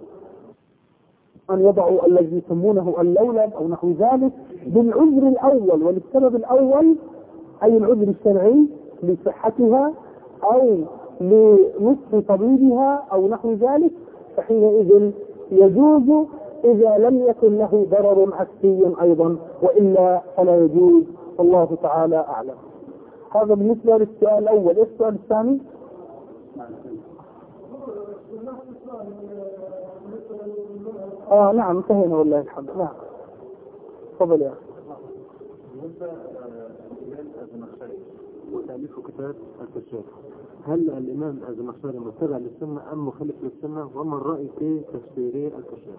أن يضعوا الذي يسمونه اللولب أو نحو ذلك بالعذر الأول وللسبب الأول، أي العذر الشرعي لصحتها أو لنصف طبيبها أو نحو ذلك، فحينئذ يجوز إذا لم يكن له ضرر عكسي أيضا، وإلا فلا يجوز، والله تعالى أعلم. هذا بالنسبة للسؤال الأول. إيش السؤال الثاني؟ آه نعم انتهينا والله الحمد. نعم تفضل يا أخي. بالنسبة للإمام الزمخشري وتأليف كتاب الكشاف، هل الإمام الزمخشري متبع للسنة أم مخالف للسنة؟ وما الرأي في تفسير الكشاف؟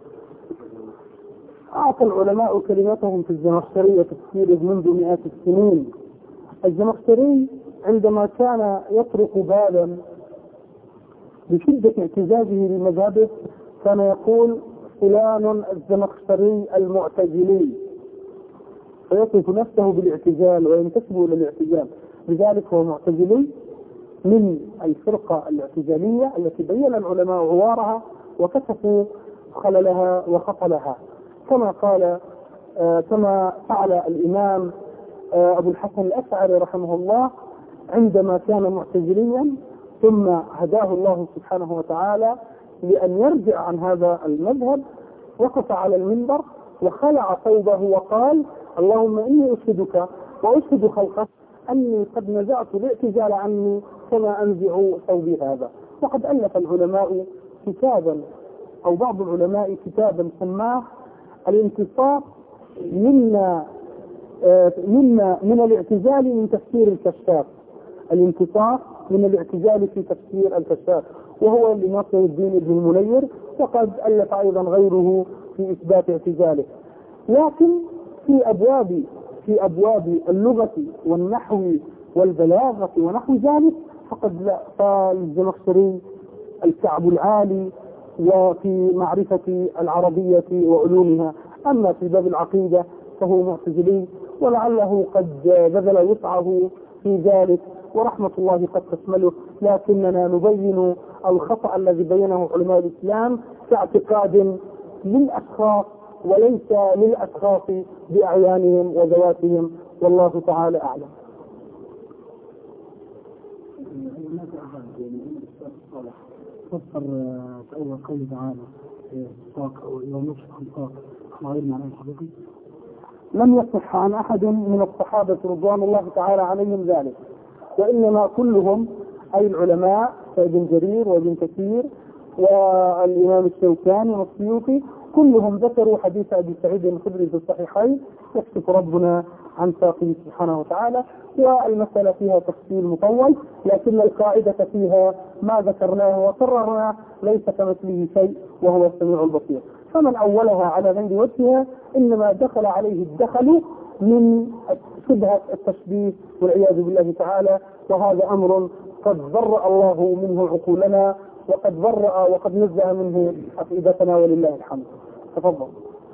أعطى العلماء كلمتهم في الزمخشري تفسيره منذ مئات السنين. الزمخشري عندما كان يطرق بابا بشدة اعتزازه لمذهبه كان يقول: فلان الزمخشري المعتزلي، فيصف نفسه بالاعتزال وينتسب الى الاعتزال، لذلك هو معتزلي من الفرقة الاعتزالية التي بين العلماء عوارها وكشفوا خللها وخطلها، كما قال آه كما فعل الإمام آه أبو الحسن الأشعري رحمه الله عندما كان معتزليا ثم هداه الله سبحانه وتعالى لأن يرجع عن هذا المذهب، وقف على المنبر وخلع ثوبه وقال: اللهم إني أشهدك وأشهد خلقك أني قد نزعت الاعتزال عني كما أنزع ثوبي هذا. وقد ألف العلماء كتابا أو بعض العلماء كتابا سماه الانتصار منا آه منا من الاعتزال من تفسير الكشاف، الانتصار من الاعتزال في تفسير الكشاف، وهو لناصر الدين ابن المنير، وقد ألف أيضا غيره في إثبات اعتزاله. لكن في أبواب في أبواب اللغة والنحو والبلاغة ونحو ذلك فقد لا فالزمخشري الكعب العالي وفي معرفة العربية وعلومها. أما في باب العقيدة فهو معتزلي، ولعله قد بذل وسعه في ذلك ورحمة الله قد تشمله، لكننا نبين الخطأ الذي بينه علماء الإسلام كاعتقاد للأشخاص وليس للأشخاص بأعيانهم وذواتهم، والله تعالى أعلم. تفسر تأول قوله تعالى الصاق أو يوم نشق الصاق غير معناه الحقيقي؟ لم يصح عن أحد من الصحابة رضوان الله تعالى عليهم ذلك، وإنما كلهم أي العلماء ابن جرير وابن كثير والإمام الشوكاني والسيوطي كلهم ذكروا حديث أبي سعيد الخدري في الصحيحين يكشف ربنا عن ساقه سبحانه وتعالى، والمسألة فيها تفصيل مطول، لكن القاعدة فيها ما ذكرناه وكررناه، ليس كمثله شيء وهو السميع البصير. فمن أولها على غير وجهها إنما دخل عليه الدخل من شبهة التشبيه والعياذ بالله تعالى، وهذا أمر قد برأ الله منه عقولنا وقد برأ وقد نزه منه أفئدتنا ولله الحمد. تفضل.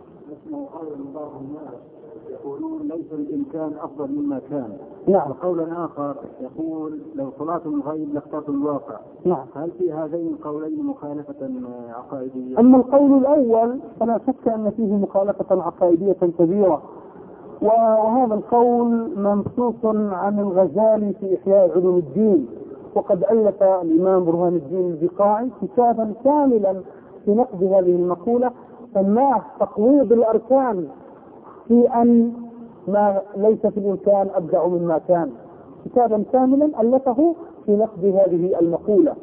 يقولون ليس الإمكان أفضل مما كان. نعم. قولا آخر يقول لو طلعتم الغيب لاخترتم الواقع. نعم. هل في هذين القولين مخالفة عقائدية؟ أما القول الأول فلا شك أن فيه مخالفة عقائدية كبيرة، وهذا القول منصوص عن الغزالي في إحياء علوم الدين، وقد ألف الإمام برهان الدين البقاعي كتابا كاملا في نقد هذه المقولة سماه تقويض الأركان في أن ما ليس في الإمكان أبدع مما كان، كتابا كاملا ألفه في نقد هذه المقولة.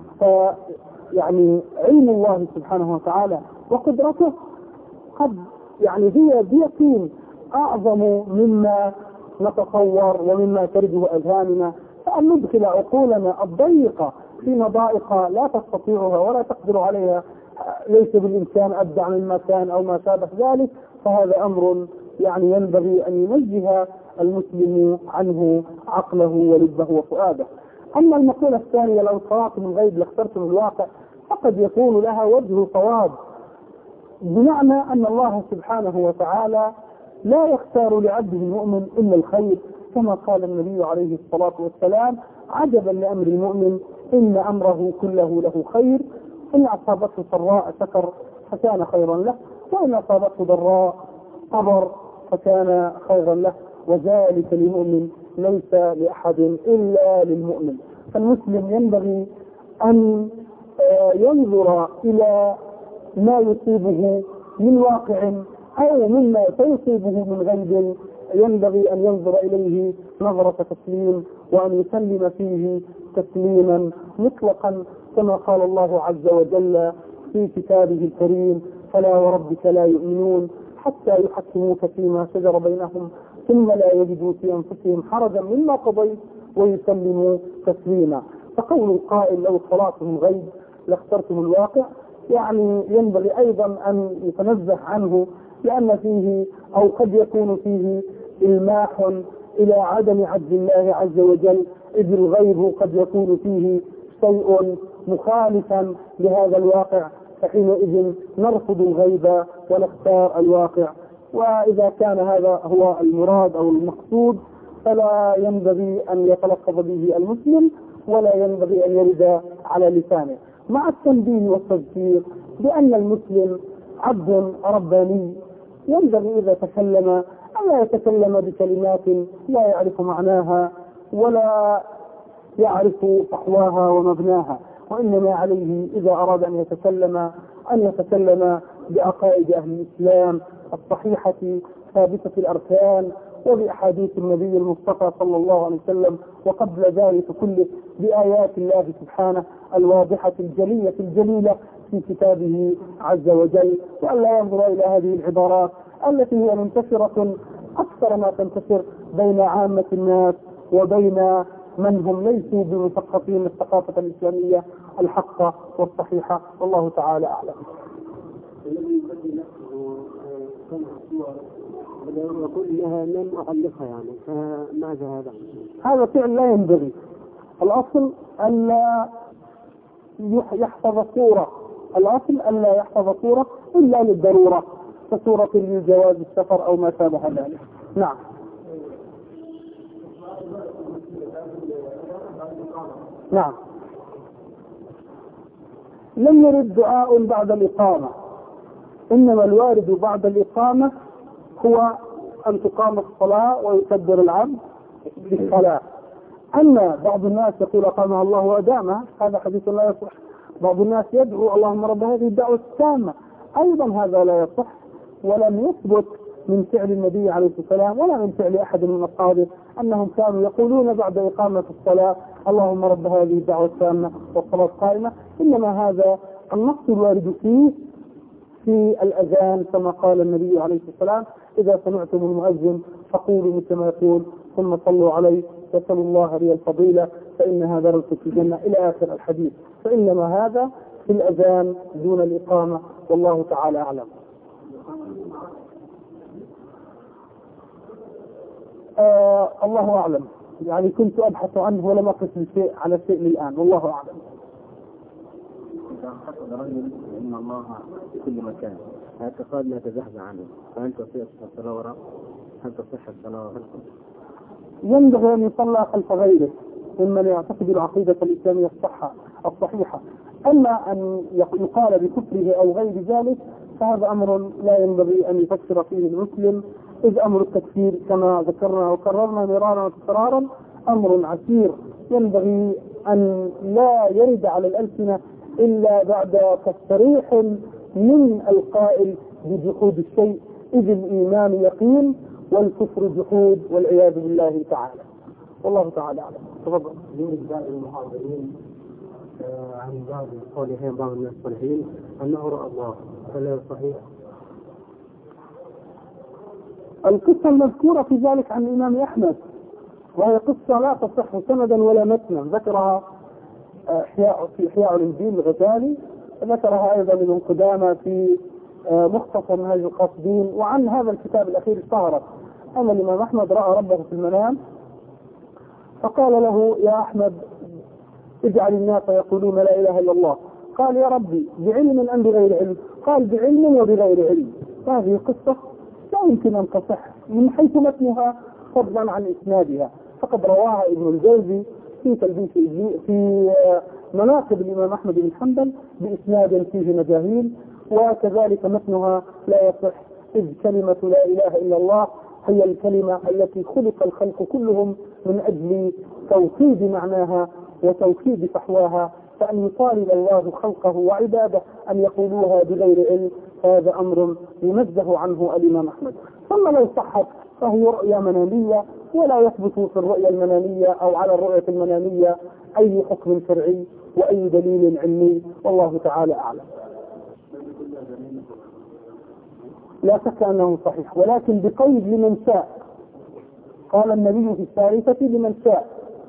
فيعني علم الله سبحانه وتعالى وقدرته قد يعني هي بيقين أعظم مما نتصور ومما ترده أذهاننا، فأن ندخل عقولنا الضيقة في مضائق لا تستطيعها ولا تقدر عليها ليس بالإمكان أبدع مما كان أو ما شابه ذلك، فهذا أمر يعني ينبغي أن ينزه المسلم عنه عقله ولبه وفؤاده. أما المقولة الثانية لو طلعتم الغيب لاخترتم الواقع فقد يكون لها وجه صواب، بمعنى أن الله سبحانه وتعالى لا يختار لعبده المؤمن إلا الخير، كما قال النبي عليه الصلاة والسلام عجبا لأمر المؤمن إن أمره كله له خير، إن أصابته سراء شكر فكان خيرا له، وإن أصابته ضراء صبر فكان خيرا له، وذلك للمؤمن ليس لأحد إلا للمؤمن. فالمسلم ينبغي أن ينظر إلى ما يصيبه من واقع أو مما سيصيبه من غيب، ينبغي أن ينظر إليه نظرة تسليم وأن يسلم فيه تسليما مطلقا، كما قال الله عز وجل في كتابه الكريم فلا وربك لا يؤمنون حتى يحكموك فيما شجر بينهم ثم لا يجدوا في أنفسهم حرجا مما قضيت ويسلموا تسليما. فقول القائل لو اطلعتم الغيب لاخترتم الواقع يعني ينبغي أيضا أن يتنزه عنه، لأن فيه أو قد يكون فيه إلماح إلى عدم عجز الله عز وجل، إذ الغيب قد يكون فيه شيء مخالفا لهذا الواقع، فحينئذ نرفض الغيب ونختار الواقع. وإذا كان هذا هو المراد أو المقصود فلا ينبغي أن يتلفظ به المسلم ولا ينبغي أن يرد على لسانه، مع التنبيه والتذكير بأن المسلم عبد رباني، ينبغي إذا تكلم أن لا يتكلم بكلمات لا يعرف معناها ولا يعرف فحواها ومبناها، وإنما عليه إذا أراد أن يتكلم أن يتكلم بعقائد أهل الإسلام الصحيحة ثابتة الأركان وبأحاديث النبي المصطفى صلى الله عليه وسلم، وقبل ذلك كله بآيات الله سبحانه الواضحة الجلية الجليلة في كتابه عز وجل، وأن لا ينظر إلى هذه العبارات التي هي منتشرة أكثر ما تنتشر بين عامة الناس وبين من هم ليسوا بمثقفين الثقافة الإسلامية الحقة والصحيحة، والله تعالى أعلم. الذي يبدي نفسه صنع صور ويقول لها لن أعلقها يعني، فماذا هذا؟ هذا فعل لا ينبغي. الأصل أن لا يحفظ صورة، الأصل أن لا يحفظ صورة إلا للضرورة كصورة لجواز السفر أو ما شابه ذلك. نعم. نعم. لم يرد دعاء بعد الإقامة، إنما الوارد بعد الإقامة هو أن تقام الصلاة ويكبر العبد بالصلاة. أما بعض الناس يقول أقامها الله وأدامها، هذا حديث لا يصح، بعض الناس يدعو اللهم رب هذه الدعوة التامة، أيضا هذا لا يصح ولم يثبت من فعل النبي عليه الصلاة والسلام ولا من فعل أحد من أصحابه أنهم كانوا يقولون بعد إقامة الصلاة اللهم رب هذه الدعوة التامة والصلاة القائمة، إنما هذا النص الوارد فيه في الأذان كما قال النبي عليه الصلاة والسلام إذا سمعتم المؤذن فقولوا مثل ما يقول ثم صلوا عليه وسلوا الله لي الفضيلة فإنها درجة في الجنة إلى آخر الحديث، فإنما هذا في الأذان دون الإقامة، والله تعالى أعلم. آه الله أعلم، يعني كنت أبحث عنه ولم أقف شيء على شيء الآن، والله أعلم. إذا حصل رجل إن الله في كل مكان اعتقاد لا تزحزح عنه، فهل تصح الصلاة وراء؟ هل تصح الصلاة وراء؟ ينبغي أن يصلى خلف غيره ممن يعتقد العقيدة الإسلامية الصحة الصحيحة، أما أن يقال بكفره أو غير ذلك فهذا أمر لا ينبغي أن يفكر فيه المسلم، إذ أمر التكفير كما ذكرنا وكررنا مرارا وتكرارا أمر عسير ينبغي أن لا يرد على الألسنة إلا بعد تصريح من القائل بجحود الشيء، إذ الإيمان يقين والكفر جحود والعياذ بالله تعالى، والله تعالى أعلم. تفضل. يوجد بعض المحاضرين عن بعض الصالحين بعض الناس الصالحين أنه رأى الله، هل صحيح؟ القصة المذكورة في ذلك عن الإمام أحمد، وهي قصة لا تصح سندا ولا متنا، ذكرها إحياء في إحياء الإنجيل الغزالي، ذكرها أيضا ابن قدامة في مختصر منهج القاصدين، وعن هذا الكتاب الأخير اشتهرت أن الإمام أحمد رأى ربه في المنام فقال له يا أحمد اجعل الناس يقولون لا إله إلا الله، قال يا ربي بعلم أم بغير علم؟ قال بعلم وبغير علم. هذه قصة لا يمكن أن تصح من حيث متنها فضلا عن إسنادها، فقد رواها ابن الجوزي في تلبيس في مناقب الإمام أحمد بن حنبل بإسناد فيه مجاهيل، وكذلك متنها لا يصح، إذ كلمة لا إله إلا الله هي الكلمة التي خلق الخلق كلهم من أجل توحيد معناها وتوحيد فحواها، فأن يطالب الله خلقه وعباده أن يقولوها بغير علم هذا أمر ينزه عنه الإمام أحمد. ثم لو صحت فهي رؤيا منامية، ولا يثبت في الرؤيا المنامية أو على الرؤية المنامية أي حكم شرعي وأي دليل علمي، والله تعالى أعلم. لا شك أنه صحيح، ولكن بقيد لمن شاء، قال النبي في الثالثة لمن شاء،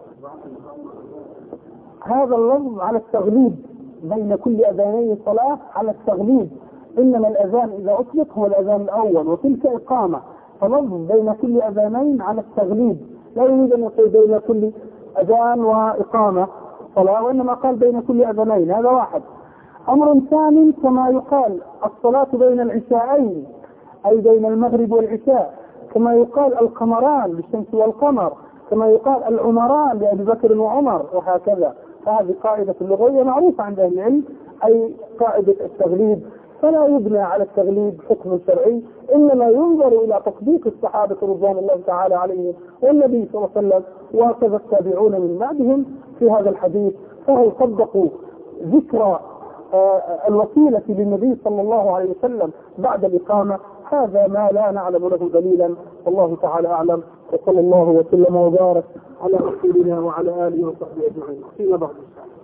هذا اللفظ على التغليب بين كل أذاني الصلاة على التغليب، إنما الأذان إذا أطلق هو الأذان الأول وتلك إقامة، فلفظ بين كل أذانين على التغليب، لا يريد أن يقول بين كل أذان وإقامة صلاة، وإنما قال بين كل أذانين، هذا واحد. أمر ثاني كما يقال الصلاة بين العشاءين أي بين المغرب والعشاء، كما يقال القمران للشمس والقمر، كما يقال العمران لأبي بكر وعمر، وهكذا. فهذه قاعدة لغوية معروفة عند أهل العلم، أي قاعدة التغليب، فلا يبنى على التغليب حكم شرعي، إنما ينظر إلى تطبيق الصحابة رضوان الله تعالى عليهم والنبي صلى الله عليه وسلم وكذا التابعون من بعدهم في هذا الحديث، فهل صدقوا ذكر الوسيلة للنبي صلى الله عليه وسلم بعد الإقامة؟ هذا ما لا نعلم له دليلا، والله تعالى أعلم، وصلى الله وسلم وبارك على رسولنا وعلى آله وصحبه أجمعين. فيما بعد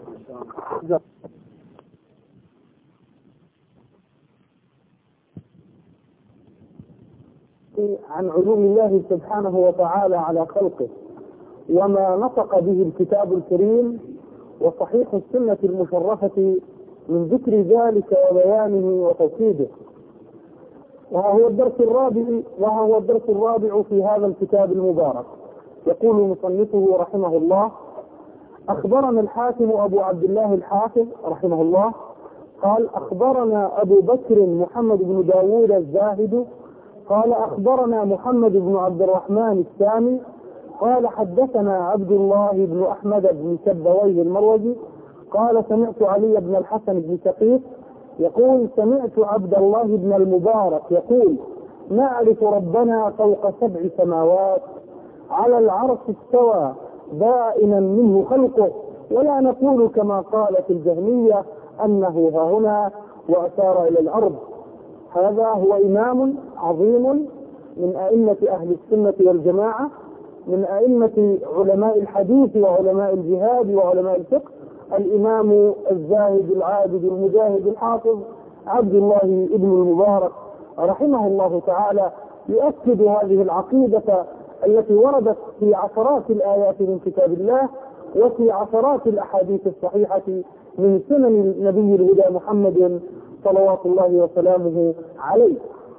عن علوم الله سبحانه وتعالى على خلقه وما نطق به الكتاب الكريم وصحيح السنة المشرفة من ذكر ذلك وبيانه وتوحيده، وهو الدرس الرابع وهو الدرس الرابع في هذا الكتاب المبارك. يقول مصنفه رحمه الله: أخبرنا الحاكم أبو عبد الله الحافظ رحمه الله قال: أخبرنا أبو بكر محمد بن داوود الزاهد قال: أخبرنا محمد بن عبد الرحمن السامي قال: حدثنا عبد الله بن أحمد بن كبويه المروزي قال: سمعت علي بن الحسن بن شقيق يقول: سمعت عبد الله بن المبارك يقول: نعرف ربنا فوق سبع سماوات على العرش استوى بائنا منه خلقه، ولا نقول كما قالت الجهمية أنه ها هنا وأشار إلى الأرض. هذا هو إمام عظيم من أئمة أهل السنة والجماعة، من أئمة علماء الحديث وعلماء الجهاد وعلماء الفقه، الإمام الزاهد العابد المجاهد الحافظ عبد الله ابن المبارك رحمه الله تعالى، يؤكد هذه العقيدة التي وردت في عشرات الآيات من كتاب الله وفي عشرات الأحاديث الصحيحة من سنن نبي الهدى محمد صلوات الله وسلامه عليه.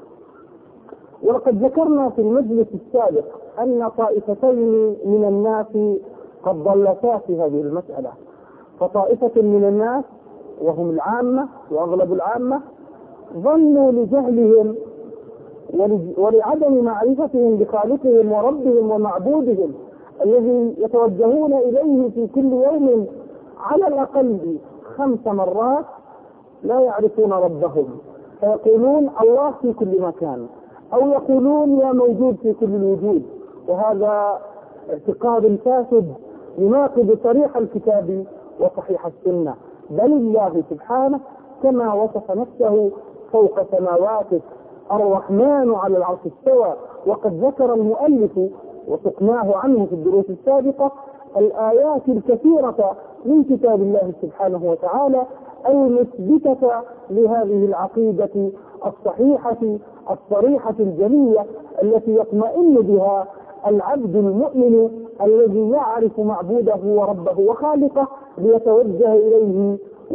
ولقد ذكرنا في المجلس السابق أن طائفتين من الناس قد ضلتا في هذه المسألة. فطائفة من الناس وهم العامة وأغلب العامة ظنوا لجهلهم ولعدم معرفتهم بخالقهم وربهم ومعبودهم الذي يتوجهون إليه في كل يوم على الأقل خمس مرات لا يعرفون ربهم، فيقولون الله في كل مكان، أو يقولون يا موجود في كل الوجود، وهذا اعتقاد فاسد يناقض صريح الكتاب وصحيح السنة. بل الله سبحانه كما وصف نفسه فوق سماواته الرحمن على العرش استوى، وقد ذكر المؤلف وسقناه عنه في الدروس السابقة الآيات الكثيرة من كتاب الله سبحانه وتعالى المثبتة لهذه العقيدة الصحيحة الصريحة الجلية التي يطمئن بها العبد المؤمن الذي يعرف معبوده وربه وخالقه ليتوجه إليه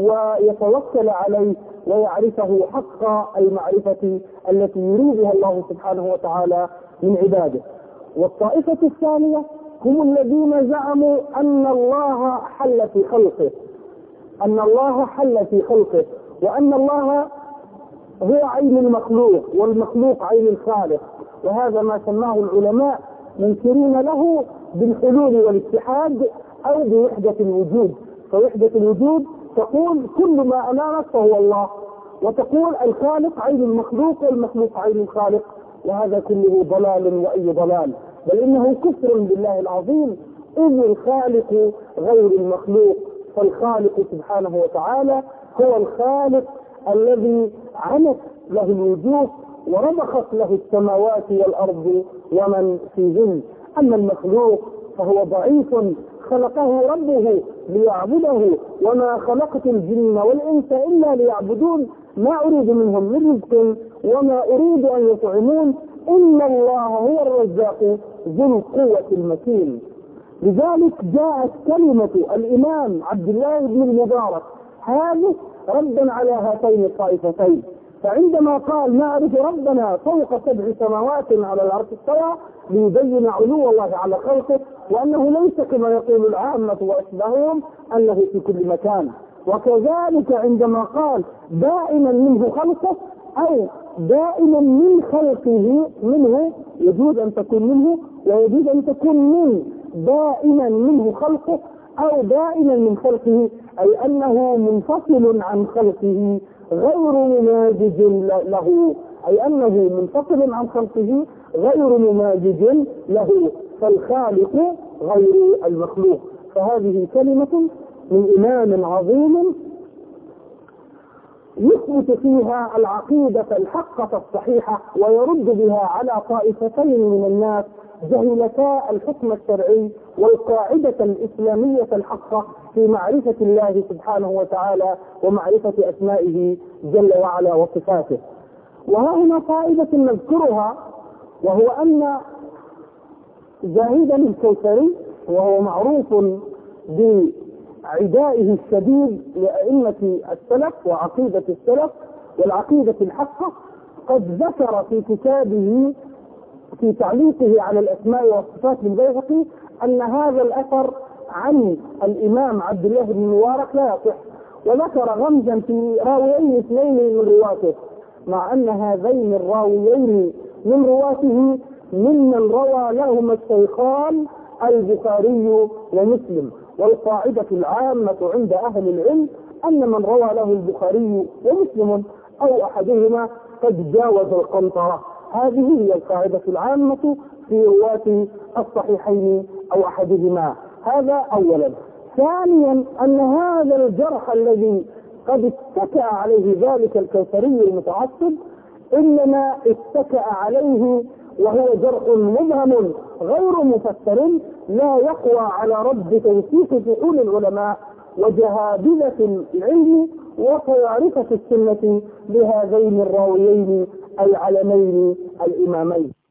ويتوكل عليه ويعرفه حق المعرفة التي يريدها الله سبحانه وتعالى من عباده. والطائفة الثانية هم الذين زعموا أن الله حل في خلقه أن الله حل في خلقه وأن الله هو عين المخلوق والمخلوق عين الخالق، وهذا ما سماه العلماء منكرين له بالحلول والاتحاد أو بوحدة الوجود. فوحدة الوجود تقول كل ما أمامك فهو الله، وتقول الخالق عين المخلوق والمخلوق عين الخالق، وهذا كله ضلال وأي ضلال، بل إنه كفر بالله العظيم، إذ الخالق غير المخلوق. فالخالق سبحانه وتعالى هو الخالق الذي عنت له الوجوه ورضخت له السماوات والأرض ومن فيهن. أما المخلوق فهو ضعيف خلقه ربه ليعبده، وما خلقت الجن والإنس إلا ليعبدون ما أريد منهم من رزق وما أريد أن يطعمون إن الله هو الرزاق ذو القوة المتين. لذلك جاءت كلمة الإمام عبد الله بن المبارك هذه ردا على هاتين الطائفتين. فعندما قال نعرف ربنا فوق سبع سماوات على العرش استوى ليبين علو الله على خلقه، وأنه ليس كما يقول العامة وأشباههم أنه في كل مكان. وكذلك عندما قال دائما منه خلقه أو دائما من خلقه، منه يجوز أن تكون منه ويجوز أن تكون من دائما منه خلقه أو دائما من خلقه، أي أنه منفصل عن خلقه غير مماجج له، أي أنه منفصل عن خلقه غير مماجج له، فالخالق غير المخلوق. فهذه كلمة من إمام عظيم يثبت فيها العقيدة الحقة الصحيحة ويرد بها على طائفتين من الناس جهلتا الحكم الشرعي والقاعدة الإسلامية الحقة في معرفة الله سبحانه وتعالى ومعرفة أسمائه جل وعلا وصفاته. وها هنا قاعدة نذكرها، وهو أن زاهدا الكوثري وهو معروف بعدائه الشديد لأئمة السلف وعقيدة السلف والعقيدة الحقة قد ذكر في كتابه في تعليقه على الأسماء والصفات للبيهقي أن هذا الأثر عن الإمام عبد الله بن المبارك لا يصح، وذكر غمزا في راويين اثنين من رواته، مع أن هذين الراويين من رواته ممن روى لهما الشيخان البخاري ومسلم. والقاعدة العامة عند أهل العلم أن من روى له البخاري ومسلم أو أحدهما قد جاوز القنطرة. هذه هي القاعدة العامة في رواة الصحيحين أو أحدهما. هذا أولا. ثانيا أن هذا الجرح الذي قد اتكأ عليه ذلك الكوثري المتعصب، إنما اتكأ عليه وهو جرح مبهم غير مفسر لا يقوى على رد توثيق فحول العلماء وجهابذة العلم وصيارفة السنة بهذين الراويين العلمين الإمامين.